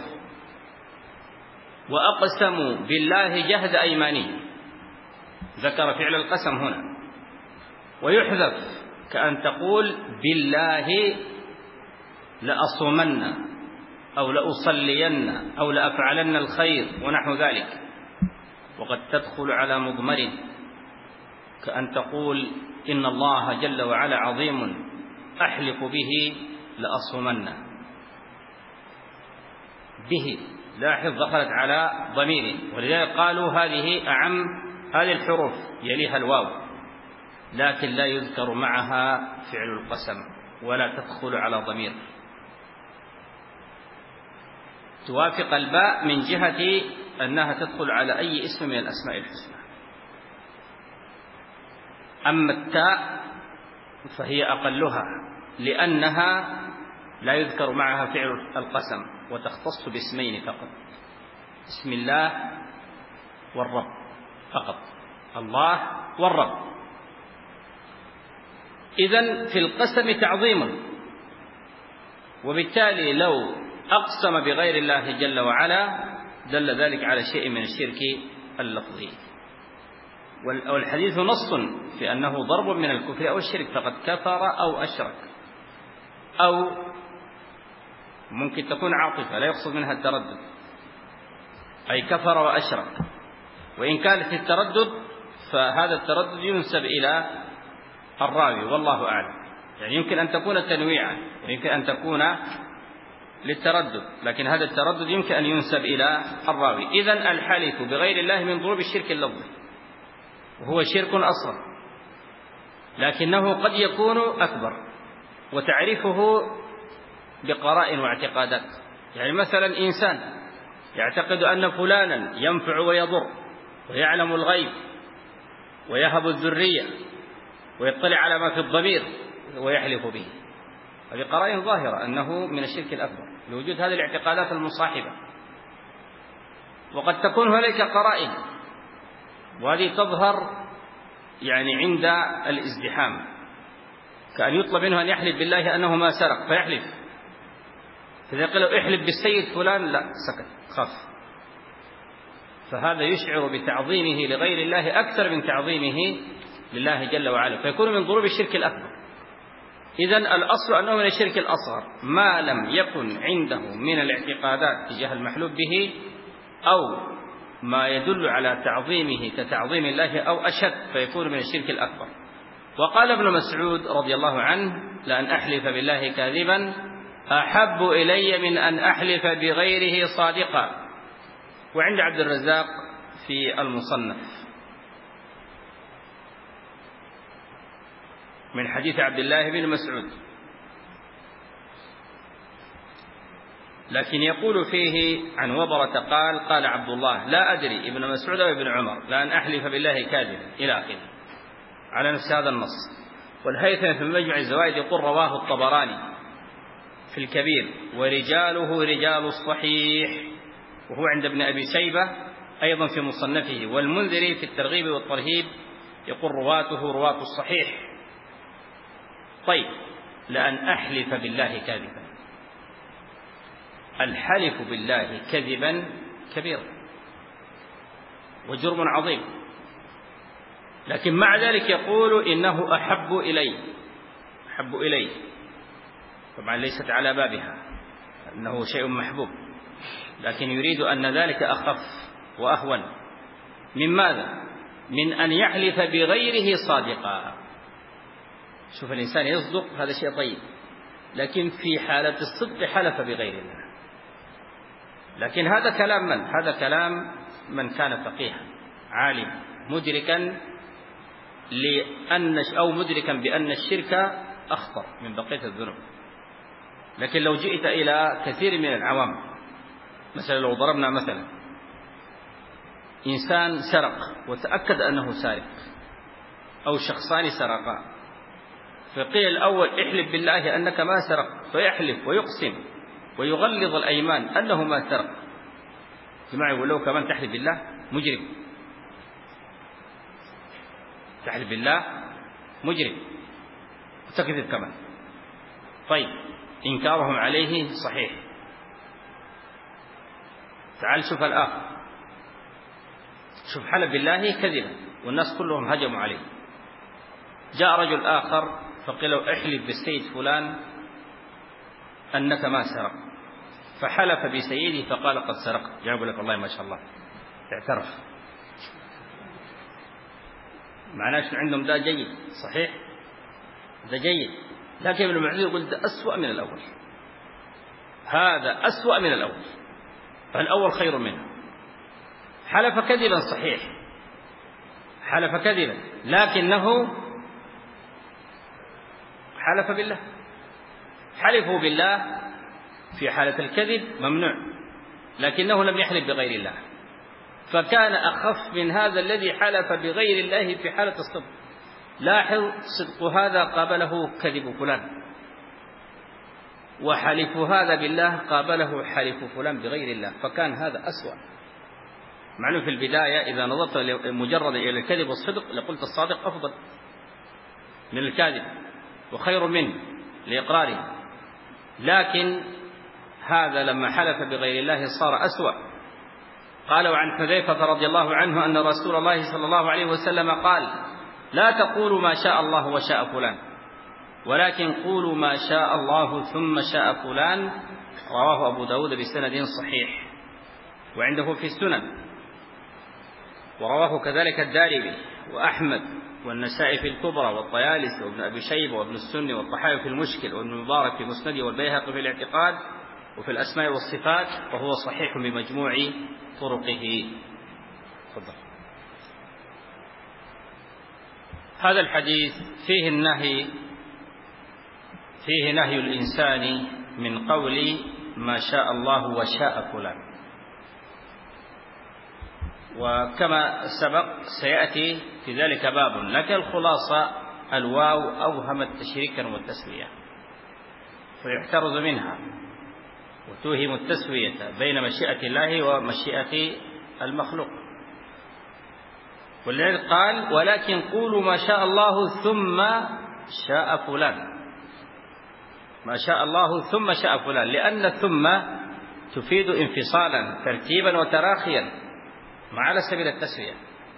وأقسموا بالله جهد أيمانهم، ذكر فعل القسم هنا، ويحذف كأن تقول بالله لأصومن أو لأصلين أو لأفعلن الخير ونحو ذلك. وقد تدخل على مضمر كأن تقول إن الله جل وعلا عظيم أحلف به لأصومن به، لاحظ دخلت على ضمير، ولذلك قالوا هذه أعم هذه الحروف يليها الواو، لكن لا يذكر معها فعل القسم ولا تدخل على ضمير. توافق الباء من جهة أنها تدخل على أي اسم من الأسماء الحسنى. أما التاء فهي أقلها، لأنها لا يذكر معها فعل القسم، وتختص باسمين فقط، اسم الله والرب فقط، الله والرب. إذن في القسم تعظيم، وبالتالي لو أقسم بغير الله جل وعلا دل ذلك على شيء من الشرك اللفظي. والحديث نص في أنه ضرب من الكفر أو الشرك، فقد كفر أو أشرك، أو ممكن تكون عاطفة لا يقصد منها التردد، أي كفر وأشرك. وإن كانت التردد فهذا التردد ينسب إلى الراوي والله أعلم، يعني يمكن أن تكون تنويعا ويمكن أن تكون للتردد، لكن هذا التردد يمكن أن ينسب إلى الراوي. إذن الحلف بغير الله من ضروب الشرك اللفظي، وهو شرك أصغر، لكنه قد يكون أكبر، وتعرفه بقرائن واعتقادات. يعني مثلا إنسان يعتقد أن فلانا ينفع ويضر ويعلم الغيب ويهب الذرية ويطلع على ما في الضمير ويحلف به، هذه قرائن ظاهرة أنه من الشرك الأكبر لوجود هذه الاعتقادات المصاحبة. وقد تكون هناك قرائن، وهذه تظهر يعني عند الازدحام، كأن يطلب منه أن يحلف بالله أنه ما سرق فيحلف، فإذا قال احلف بالسيد فلان لا سكت خاف، فهذا يشعر بتعظيمه لغير الله أكثر من تعظيمه لله جل وعلا، فيكون من ضروب الشرك الأكبر. إذن الأصل أنه من الشرك الأصغر ما لم يكن عنده من الاعتقادات تجاه المحلوف به أو ما يدل على تعظيمه كتعظيم الله أو أشد، فيكون من الشرك الأكبر. وقال ابن مسعود رضي الله عنه: لأن أحلف بالله كاذبا أحب إلي من أن أحلف بغيره صادقا. وعند عبد الرزاق في المصنف من حديث عبد الله بن مسعود، لكن يقول فيه عن وبرة قال: قال عبد الله لا أدري ابن مسعود أو ابن عمر لأن أحلف بالله كاذبا إلى آخره على نفس هذا النص. والهيثم في مجمع الزوائد يقول: رواه الطبراني في الكبير ورجاله رجال الصحيح، وهو عند ابن أبي شيبة أيضا في مصنفه، والمنذري في الترغيب والترهيب يقول: رواته رواة الصحيح. طيب، لأن أحلف بالله كاذبا، الحلف بالله كذبا كبير وجرم عظيم، لكن مع ذلك يقول إنه أحب إلي أحب إلي طبعا ليست على بابها أنه شيء محبوب، لكن يريد أن ذلك أخف وأهون من ماذا؟ من أن يحلف بغيره صادقا. شوف، الإنسان يصدق هذا شيء طيب، لكن في حالة الصدق حلف بغير الله. لكن هذا كلام من؟ هذا كلام من كان فقيها عالم مدركا لأن أو مدركا بأن الشرك أخطر من بقية الذنوب. لكن لو جئت إلى كثير من العوام، مثلا لو ضربنا مثلا إنسان سرق وتأكد أنه سارق، أو شخصان سرقا، فقيل الأول احلف بالله أنك ما سرق، فيحلف ويقسم ويغلظ الأيمان أنه ما سرق. جماعة، ولو كمان تحلف بالله مجرم، تحلف بالله مجرم وتكذب كمان. طيب، إنكارهم عليه صحيح. تعال شوف الآخر، شوف حلف بالله كذبا والناس كلهم هجموا عليه. جاء رجل آخر فقيل له احلف بالسيد فلان أنك ما سرق، فحلف بسيده فقال قد سرقت. جاء لك والله ما شاء الله اعترف، معناه عندهم ده جيد صحيح، ده جيد، لكن ابن معذور يقول ده أسوأ من الأول، هذا أسوأ من الأول، فالأول خير منه. حلف كذبا صحيح، حلف كذبا، لكنه حلف بالله. حلفوا بالله في حالة الكذب ممنوع، لكنه لم يحلف بغير الله، فكان أخف من هذا الذي حلف بغير الله في حالة الصدق. لاحظ صدق هذا قابله كذب فلان، وحلف هذا بالله قابله حلف فلان بغير الله، فكان هذا أسوأ. معنى في البداية إذا نظرت مجرد إلى الكذب والصدق لقلت الصادق أفضل من الكاذب وخير منه لإقراره، لكن هذا لما حلف بغير الله صار أسوأ. قالوا عن حذيفة رضي الله عنه أن رسول الله صلى الله عليه وسلم قال: لا تقولوا ما شاء الله وشاء فلان، ولكن قولوا ما شاء الله ثم شاء فلان. رواه أبو داود بسند صحيح وعنده في السنن، ورواه كذلك الدارمي وأحمد والنسائي في الكبرى والطيالسي وابن أبي شيبة وابن السني والطحاوي في المشكل وابن المبارك في مسنده والبيهقي في الاعتقاد وفي الأسماء والصفات، وهو صحيح بمجموع طرقه. تفضل. هذا الحديث فيه النهي فيه نهي الإنسان من قول ما شاء الله وشاء فلان، وكما سبق سيأتي في ذلك باب، لكن الخلاصة الواو أوهمت تشريكا والتسوية، فيحترز منها وتوهم التسوية بين مشيئة الله ومشيئة المخلوق. ولذلك قال: ولكن قولوا ما شاء الله ثم شاء فلان، ما شاء الله ثم شاء فلان، لأن ثم تفيد انفصالا ترتيبا وتراخيا مع على سبيل التسوية،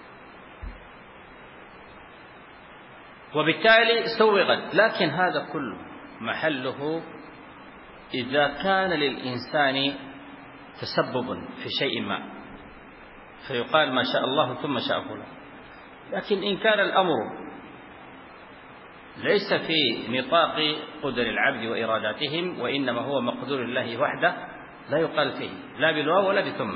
وبالتالي سوغت. لكن هذا كله محله إذا كان للإنسان تسبب في شيء ما، فيقال ما شاء الله ثم شاء فلان. لكن إن كان الأمر ليس في نطاق قدر العبد وإراداتهم، وإنما هو مقدور الله وحده، لا يقال فيه لا بالواو ولا بثم.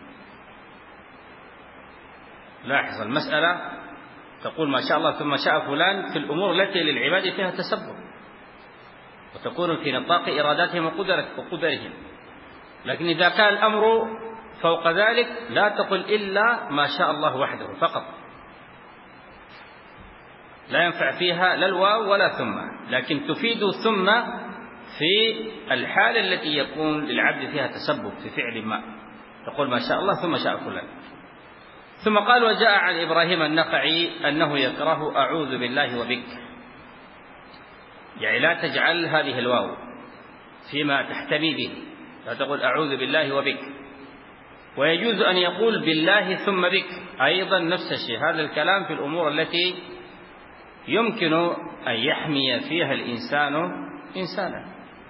لاحظ المسألة، تقول ما شاء الله ثم شاء فلان في الأمور التي للعباد فيها تسبب، وتكون في نطاق إراداتهم وقدرهم. لكن إذا كان الأمر فوق ذلك لا تقل إلا ما شاء الله وحده فقط، لا ينفع فيها لا الواو ولا ثم، لكن تفيد ثم في الحالة التي يكون للعبد فيها تسبب في فعل ما، تقول ما شاء الله ثم شاء فلان. ثم قال: وجاء عن إبراهيم النخعي أنه يكره أعوذ بالله وبك، يعني لا تجعل هذه الواو فيما تحتمي به، لا تقول أعوذ بالله وبك. ويجوز أن يقول بالله ثم بك أيضا نفس الشيء، هذا الكلام في الأمور التي يمكن أن يحمي فيها الإنسان إنسانا،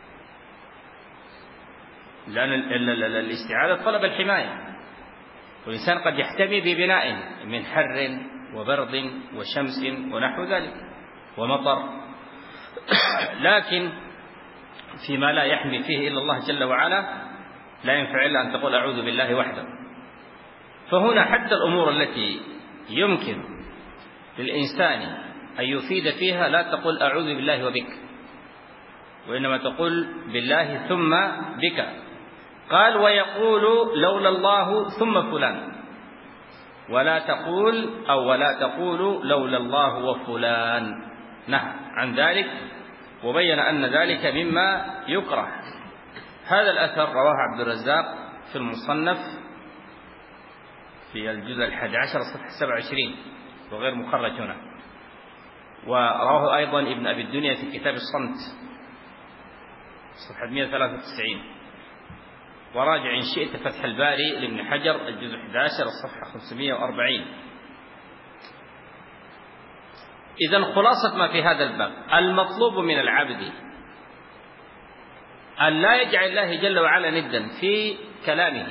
لأن الاستعاذة طلب الحماية، والإنسان قد يحتمي ببناء من حر وبرد وشمس ونحو ذلك ومطر، لكن فيما لا يحمي فيه إلا الله جل وعلا لا ينفع إلا أن تقول أعوذ بالله وحده. فهنا حتى الأمور التي يمكن للإنسان أن يفيد فيها لا تقول أعوذ بالله وبك، وإنما تقول بالله ثم بك. قال: ويقول لولا الله ثم فلان، ولا تقول أو ولا تقول لولا الله وفلان، نهى عن ذلك وبين أن ذلك مما يكره. هذا الأثر رواه عبد الرزاق في المصنف في الجزء الحادي عشر صفحة سبعة وعشرين وغير مخرج هنا، ورواه أيضا ابن أبي الدنيا في كتاب الصمت صفحة مئة وثلاثة وتسعين، وراجع إن شئت فتح الباري لابن حجر الجزء أحد عشر الصفحة خمسمئة وأربعين. إذن خلاصة ما في هذا الباب، المطلوب من العبد أن لا يجعل الله جل وعلا ندا في كلامه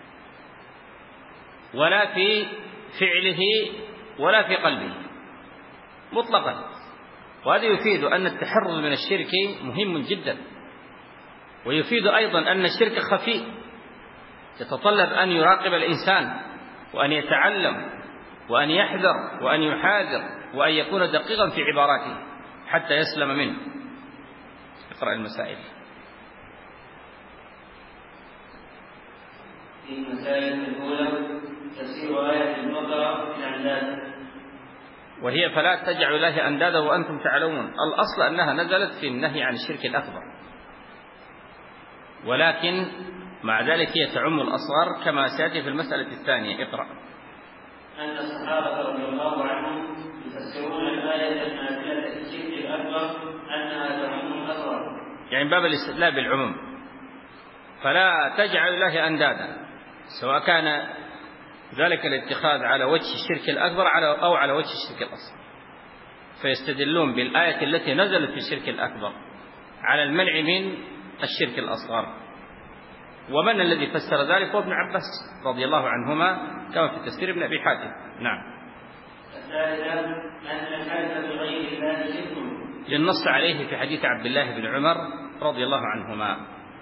ولا في فعله ولا في قلبه مطلقا. وهذا يفيد أن التحرز من الشرك مهم جدا، ويفيد أيضا أن الشرك خفي يتطلب أن يراقب الإنسان وأن يتعلم وأن يحذر وأن يحاذر وأن يكون دقيقا في عباراته حتى يسلم منه. اقرأ المسائل. في المسائل الأولى تفسير آية البقرة بالأنداد، وهي فلا تجعلوا الله أندادا وأنتم تعلمون. الأصل أنها نزلت في النهي عن الشرك الأكبر، ولكن مع ذلك هي تعم الأصغر كما سيأتي في المسألة الثانية. اقرأ. أن الصحابة رضي الله عنهم يفسرون الآية النازلة في الشرك الأكبر أنها تعم الأصغر، يعني باب الاستدلال بالعموم. فلا تجعلوا الله أندادا، سواء كان ذلك الاتخاذ على وجه الشرك الأكبر أو على وجه الشرك الأصغر، فيستدلون بالآية التي نزلت في الشرك الأكبر على المنع من الشرك الأصغر. ومن الذي فسر ذلك؟ هو ابن عباس رضي الله عنهما كما في تفسير ابن أبي حاتم. نعم. الثالثة أن الحلف بغير الله شرك، للنص عليه في حديث عبد الله بن عمر رضي الله عنهما.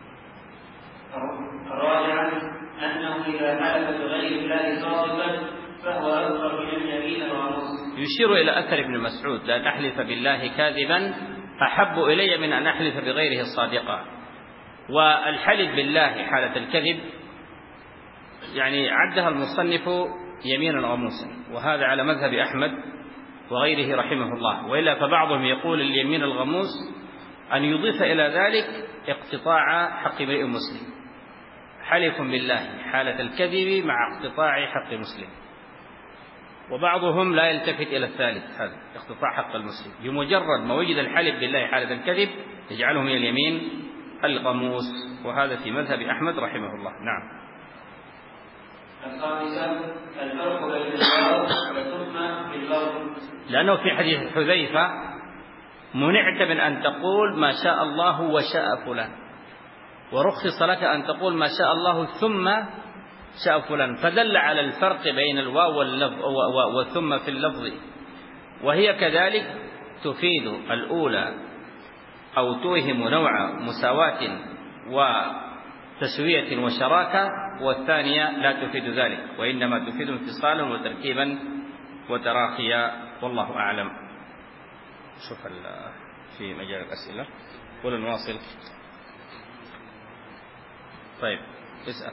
الرابعة أنه إذا حلف بغير الله صادقا فهو أكبر من اليمين الغموس. يشير إلى أثر ابن مسعود: لا أحلف بالله كاذبا أحب إلي من أن أحلف بغيره صادقا. والحلف بالله حالة الكذب يعني عدها المصنف يمينا غموسا، وهذا على مذهب أحمد وغيره رحمه الله. وإلا فبعضهم يقول اليمين الغموس أن يضيف إلى ذلك اقتطاع حق امرئ مسلم، حلف بالله حالة الكذب مع اقتطاع حق مسلم. وبعضهم لا يلتفت إلى الثالث، هذا اقتطاع حق المسلم، بمجرد ما وجد الحلف بالله حالة الكذب يجعله من اليمين الغموس، وهذا في مذهب أحمد رحمه الله. نعم. الخامسة الفرق بين الواو والثم بالواو، لأنه في حديث حذيفة: منعت من أن تقول ما شاء الله وشاء فلان، ورخص لك أن تقول ما شاء الله ثم شاء فلان، فدل على الفرق بين الواو والثم في اللفظ. وهي كذلك تفيد الأولى أو توهم نوع مساواة وتسوية وشراكة، والثانية لا تفيد ذلك، وإنما تفيد انفصالا وتركيبا وتراخيا، والله أعلم. شوف في مجال الأسئلة ولا نواصل؟ طيب اسأل.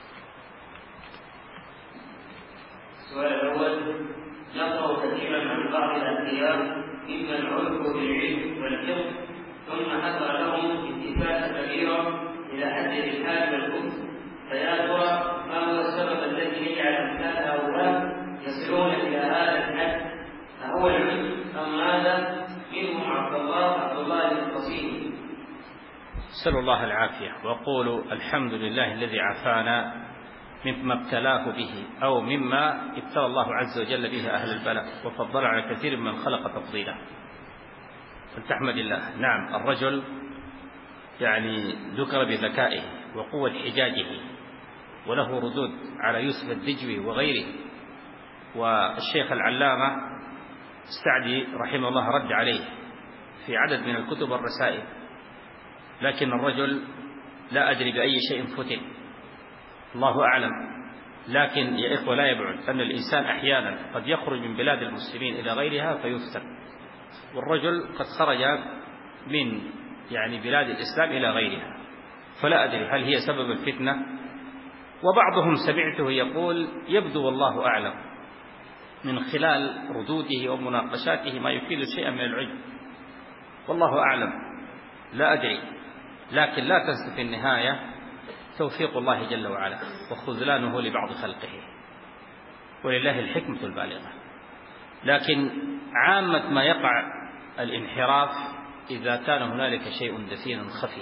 السؤال الأول: نقرأ كثيرا عن بعض الأنبياء ممن عرفوا بالعلم والفقه ثم حصل لهم انتفاعة كبيرة إلى حد الإلحاد والكفر، فيا ترى ما هو السبب الذي يجعل أمثال هؤلاء يصلون إلى هذا الحد؟ أهو العلم أم ماذا؟ منهم عبد الله عبد الله القصيم. نسأل الله العافية، وقولوا الحمد لله الذي عافانا مما ابتلاه به أو مما ابتلى الله عز وجل به أهل البلاء، وفضل على كثير من خلق تفضيلا، فلتحمد الله. نعم، الرجل يعني ذكر بذكائه وقوة حجاجه، وله ردود على يوسف الدجوي وغيره، والشيخ العلامة السعدي رحمه الله رد عليه في عدد من الكتب والرسائل. لكن الرجل لا أدري بأي شيء فتن، الله أعلم. لكن يا إخوة لا يبعد أن الإنسان أحيانا قد يخرج من بلاد المسلمين إلى غيرها فيفتن، والرجل قد خرج من يعني بلاد الإسلام إلى غيرها، فلا أدري هل هي سبب الفتنة. وبعضهم سمعته يقول يبدو والله أعلم من خلال ردوده ومناقشاته ما يفيد شيئا من العجب، والله أعلم، لا أدري. لكن لا تنسى في النهاية توفيق الله جل وعلا وخذلانه لبعض خلقه، ولله الحكمة البالغة. لكن عامة ما يقع الانحراف إذا كان هنالك شيء دفين خفي،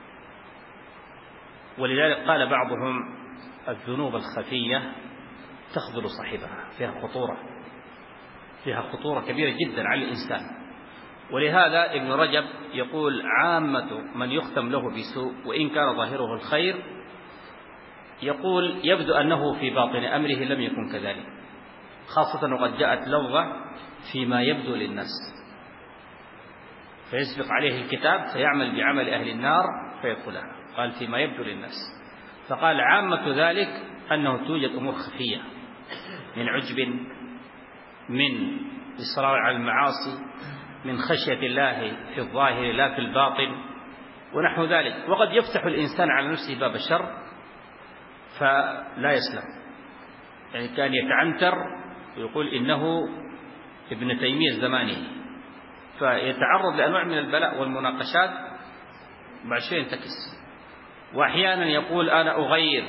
ولذلك قال بعضهم الذنوب الخفية تخذل صاحبها، فيها خطورة فيها خطورة كبيرة جدا على الإنسان. ولهذا ابن رجب يقول عامة من يختم له بسوء وإن كان ظاهره الخير، يقول يبدو أنه في باطن أمره لم يكن كذلك، خاصة وقد جاءت لفظة فيما يبدو للناس، فيسبق عليه الكتاب فيعمل بعمل أهل النار فيدخلها، قال فيما يبدو للناس. فقال عامة ذلك أنه توجد أمور خفية من عجب، من إصرار على المعاصي، من خشية الله في الظاهر لا في الباطن ونحو ذلك. وقد يفتح الإنسان على نفسه باب الشر فلا يسلم. يعني كان يتعنتر ويقول إنه ابن تيمية الزماني، فيتعرض لأنواع من البلاء والمناقشات بعد شيء ينتكس. وأحيانا يقول أنا أغير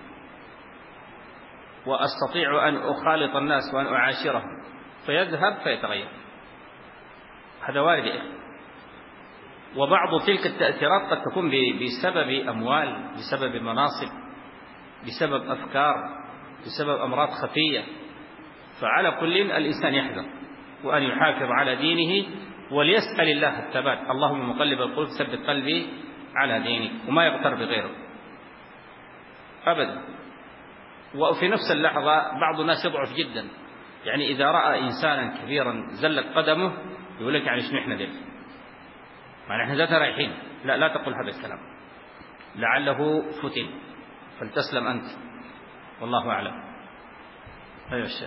وأستطيع أن أخالط الناس وأن أعاشرهم، فيذهب فيتغير. هذا وارد يا إخوة. وبعض تلك التأثيرات قد تكون بسبب أموال، بسبب مناصب، بسبب أفكار، بسبب أمراض خفية. فعلى كل الإنسان يحذر وأن يحافظ على دينه وليسأل الله الثبات. اللهم مقلب القلوب ثبت قلبي على دينك، وما يغتر بغيره أبدا. وفي نفس اللحظة بعض الناس يضعف جدا، يعني إذا رأى إنسانا كبيرا زلت قدمه يقول لك يعني شنو إحنا دل يعني إحنا ذات رايحين. لا لا تقول هذا الكلام، لعله فتن، فلتسلم أنت، والله أعلم. أيها الشيخ.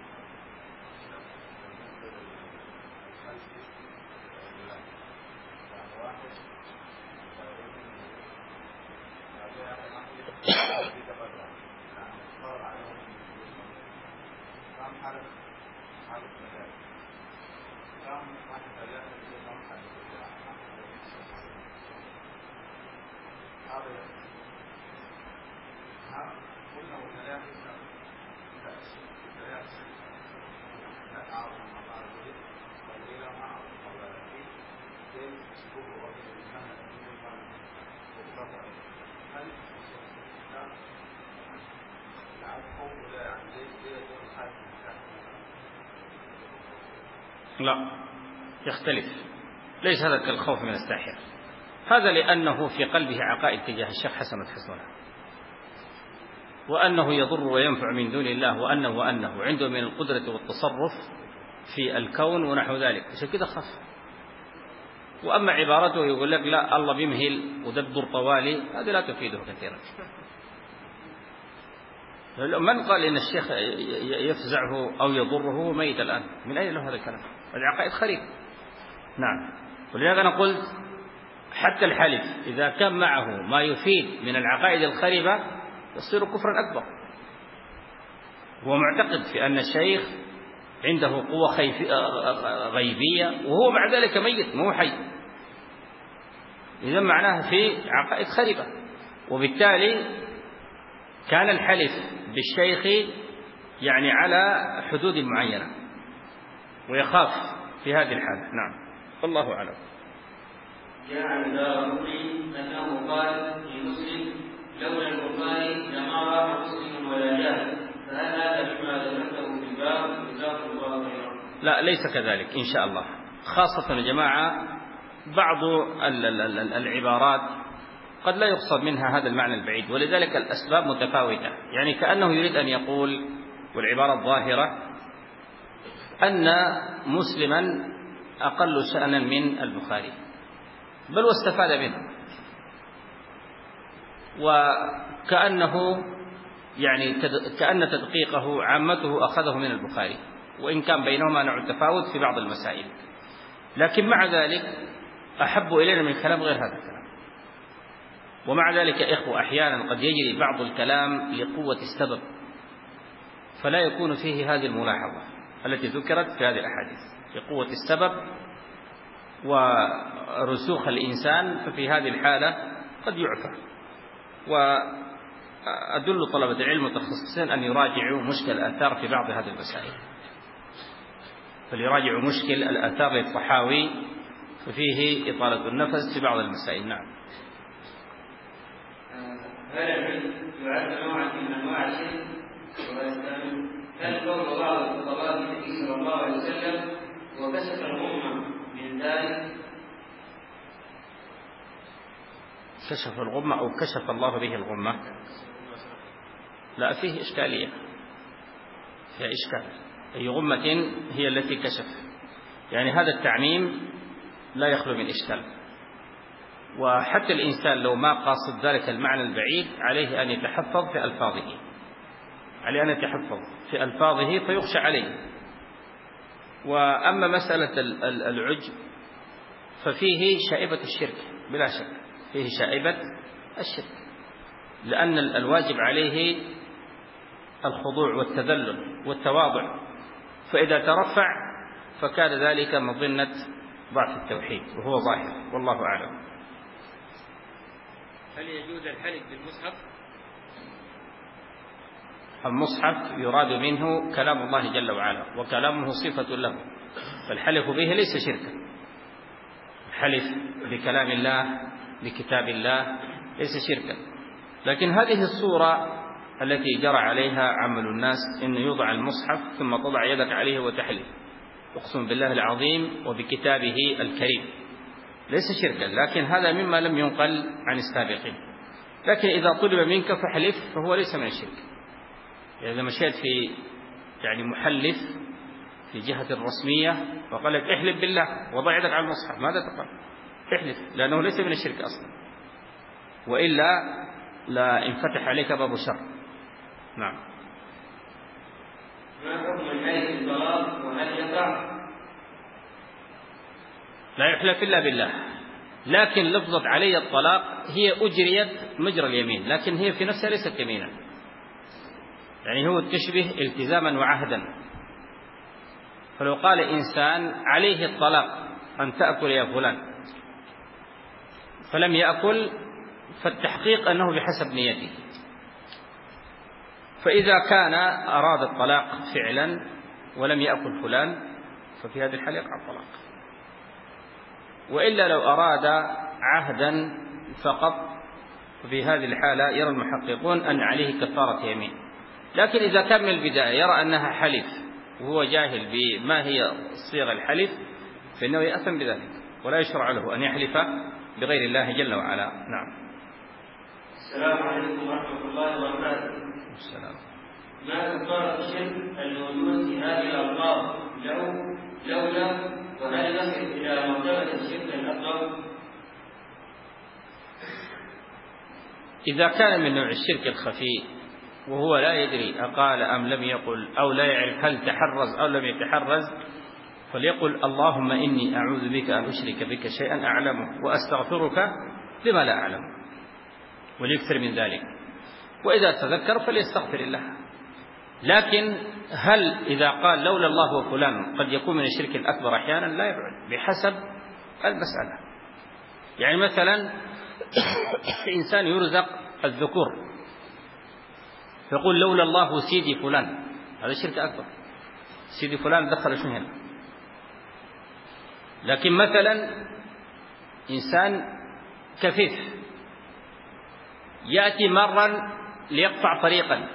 لا يختلف، ليس هذا كالخوف من الساحر. هذا لأنه في قلبه عقائد تجاه الشيخ حسنة حسنة، وأنه يضر وينفع من دون الله، وأنه وأنه عنده من القدرة والتصرف في الكون ونحو ذلك، عشان كده خاف. وأما عبارته يقول لك لا الله بيمهل ودبر طوالي، هذه لا تفيده كثيرا. من قال إن الشيخ يفزعه أو يضره ميت الآن؟ من أين له هذا الكلام؟ العقائد خريب. نعم. ولذلك أنا قلت حتى الحلف إذا كان معه ما يفيد من العقائد الخريبة يصير كفرا أكبر. هو معتقد في أن الشيخ عنده قوة غيبية وهو مع ذلك ميت مو حي، إذا معناه في عقائد خريبة. وبالتالي كان الحلف بالشيخ يعني على حدود معينة ويخاف في هذه الحالة. نعم والله أعلم. جاء عن دارقطني أنه قال في مسلم لولا البخاري لما راح مسلم ولا جاهل، فهل هذا بما ذكرته في الباب؟ جزاكم الله خيرا. لا ليس كذلك إن شاء الله. خاصة يا جماعة بعض العبارات قد لا يقصد منها هذا المعنى البعيد، ولذلك الأسباب متفاوتة. يعني كأنه يريد أن يقول، والعبارة الظاهرة، أن مسلما أقل شأنا من البخاري، بل واستفاد منه، وكأنه يعني كأن تدقيقه عامته أخذه من البخاري، وإن كان بينهما نوع تفاوت في بعض المسائل. لكن مع ذلك أحب إلينا من الكلام غير هذا الكلام. ومع ذلك يا إخوة أحيانا قد يجري بعض الكلام لقوة السبب، فلا يكون فيه هذه الملاحظة التي ذكرت في هذه الأحاديث، لقوة السبب ورسوخ الإنسان، ففي هذه الحالة قد يعفى. وأدل طلبة العلم المتخصصين أن يراجعوا مشكل الآثار في بعض هذه المسائل، فليراجعوا مشكل الآثار للطحاوي ففيه إطالة النفس في بعض المسائل. نعم. هل العلم يعد نوعا من أنواع الشرك؟ هل قول بعض الخطباء النبي صلى الله عليه وسلم وكشف الغمة من ذلك؟ كشف الغمة أو كشف الله به الغمة؟ لا، فيه إشكالية، فيه إشكال. أي غمة هي التي كشف؟ يعني هذا التعميم لا يخلو من إشكال. وحتى الإنسان لو ما قاصد ذلك المعنى البعيد عليه أن يتحفظ في ألفاظه، عليه أن يتحفظ في ألفاظه فيخشى عليه. وأما مسألة العجب ففيه شائبة الشرك بلا شك، فيه شائبة الشرك، لأن الواجب عليه الخضوع والتذلل والتواضع، فإذا ترفع فكان ذلك مظنة ضعف التوحيد وهو ظاهر، والله أعلم. هل يجوز الحلف بالمصحف؟ المصحف يراد منه كلام الله جل وعلا، وكلامه صفة له، فالحلف به ليس شركا. الحلف بكلام الله بكتاب الله ليس شركا، لكن هذه الصورة التي جرى عليها عمل الناس إن يوضع المصحف ثم تضع يدك عليه وتحلف، أقسم بالله العظيم وبكتابه الكريم، ليس شركا، لكن هذا مما لم ينقل عن السابقين. لكن إذا طلب منك فحلف فهو ليس من الشرك. إذا مشيت في يعني محلف في جهة الرسمية وقال لك احلف بالله وضع يدك على المصحف، ماذا تقول؟ احلف، لأنه ليس من الشرك أصلا، وإلا لا انفتح عليك باب شر. نعم. ما حكم الحلف بالطلاق وهل يقع؟ لا يحلف إلا بالله، لكن لفظة علي الطلاق هي أجريت مجرى اليمين، لكن هي في نفسها ليست يمينا، يعني هو تشبه التزاما وعهدا. فلو قال إنسان عليه الطلاق أن تأكل يا فلان فلم يأكل، فالتحقيق أنه بحسب نيته، فإذا كان أراد الطلاق فعلا ولم يأكل فلان ففي هذه الحالة يقع الطلاق. وإلا لو أراد عهدا فقط ففي هذه الحالة يرى المحققون أن عليه كفارة يمين. لكن إذا كان من البداية يرى أنها حلف وهو جاهل بما هي صيغ الحلف فإنه يأثم بذلك، ولا يشرع له أن يحلف بغير الله جل وعلا. نعم. السلام عليكم ورحمة الله وبركاته. السلام. ما كفارة الشرك الموجود في هذه الألفاظ لو لولا وهل يصل إلى مرتبة الشرك الأكبر؟ إذا كان من نوع الشرك الخفي وهو لا يدري أقال أم لم يقل، أو لا يعرف هل تحرز أو لم يتحرز، فليقل اللهم إني أعوذ بك أن أشرك بك شيئا أعلمه وأستغفرك لما لا أعلم، وليكثر من ذلك. وإذا تذكر فليستغفر الله. لكن هل إذا قال لولا الله وفلان قد يكون من الشرك الأكبر أحيانا؟ لا يبعد، بحسب المسألة. يعني مثلا إنسان يرزق الذكور فيقول لولا الله سيدي فلان، هذا شرك أكبر. سيدي فلان دخل شنو هنا؟ لكن مثلا إنسان كفيف يأتي مرا ليقطع طريقا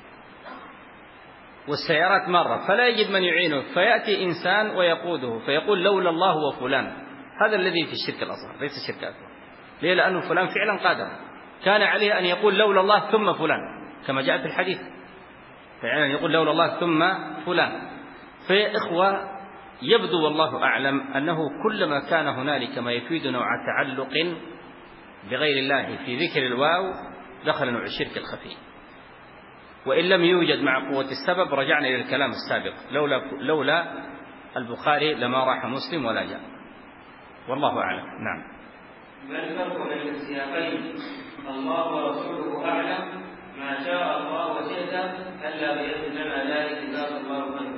والسيارات مرة فلا يجد من يعينه، فيأتي إنسان ويقوده فيقول لولا الله وفلان، هذا الذي في الشرك الأصغر ليس الشرك الأكبر. ليه؟ لأنه فلان فعلا قادر، كان عليه أن يقول لولا الله ثم فلان كما جاء في الحديث، فعلا يقول لولا الله ثم فلان. فيا إخوة يبدو والله أعلم أنه كلما كان هنالك ما يفيد نوع تعلق بغير الله في ذكر الواو دخل نوع الشرك الخفي. وإن لم يوجد مع قوة السبب رجعنا إلى الكلام السابق، لولا, لولا البخاري لما راح مسلم ولا جاء، والله أعلم. نعم. ما الفرق بين السياقين؟ الله ورسوله أعلم، ما شاء الله وشئت، ألا بيد لنا ذلك جزاك الله خيرا.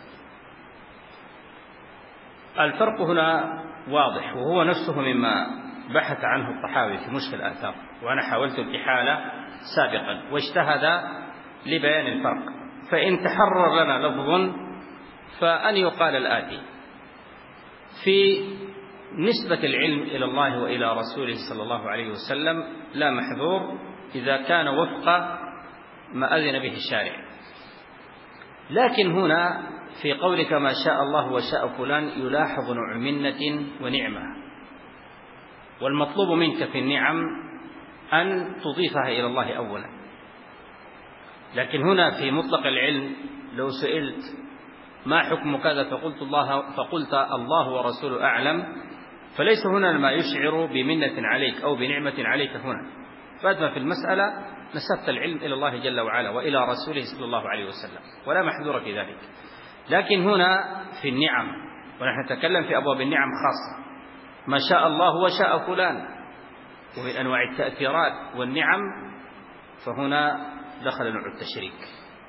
الفرق هنا واضح، وهو نفسه مما بحث عنه الطحاوي في مشكل الآثار، وأنا حاولت الإحالة سابقا واجتهد لبيان الفرق. فإن تحرر لنا لفظ فأن يقال الآتي: في نسبة العلم إلى الله وإلى رسوله صلى الله عليه وسلم لا محذور إذا كان وفق ما أذن به الشارع. لكن هنا في قولك ما شاء الله وشاء فلان يلاحظ نوع منة ونعمة، والمطلوب منك في النعم أن تضيفها إلى الله أولا. لكن هنا في مطلق العلم لو سئلت ما حكم كذا فقلت الله فقلت الله ورسوله أعلم، فليس هنا ما يشعر بمنة عليك أو بنعمة عليك هنا، بعد ما في المسألة نسبت العلم إلى الله جل وعلا وإلى رسوله صلى الله عليه وسلم، ولا محذور في ذلك. لكن هنا في النعم، ونحن نتكلم في أبواب النعم خاصة، ما شاء الله وشاء فلان، ومن أنواع التأثيرات والنعم فهنا دخل نوع التشريك،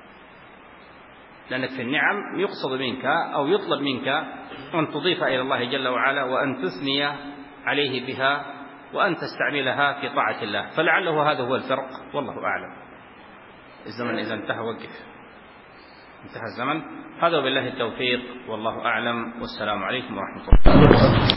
لأنك في النعم يقصد منك أو يطلب منك أن تضيف إلى الله جل وعلا وأن تثني عليه بها وأن تستعملها في طاعة الله، فلعله هذا هو الفرق، والله أعلم. الزمن إذا انتهى وقف، انتهى الزمن. هذا وبالله التوفيق، والله أعلم، والسلام عليكم ورحمة الله.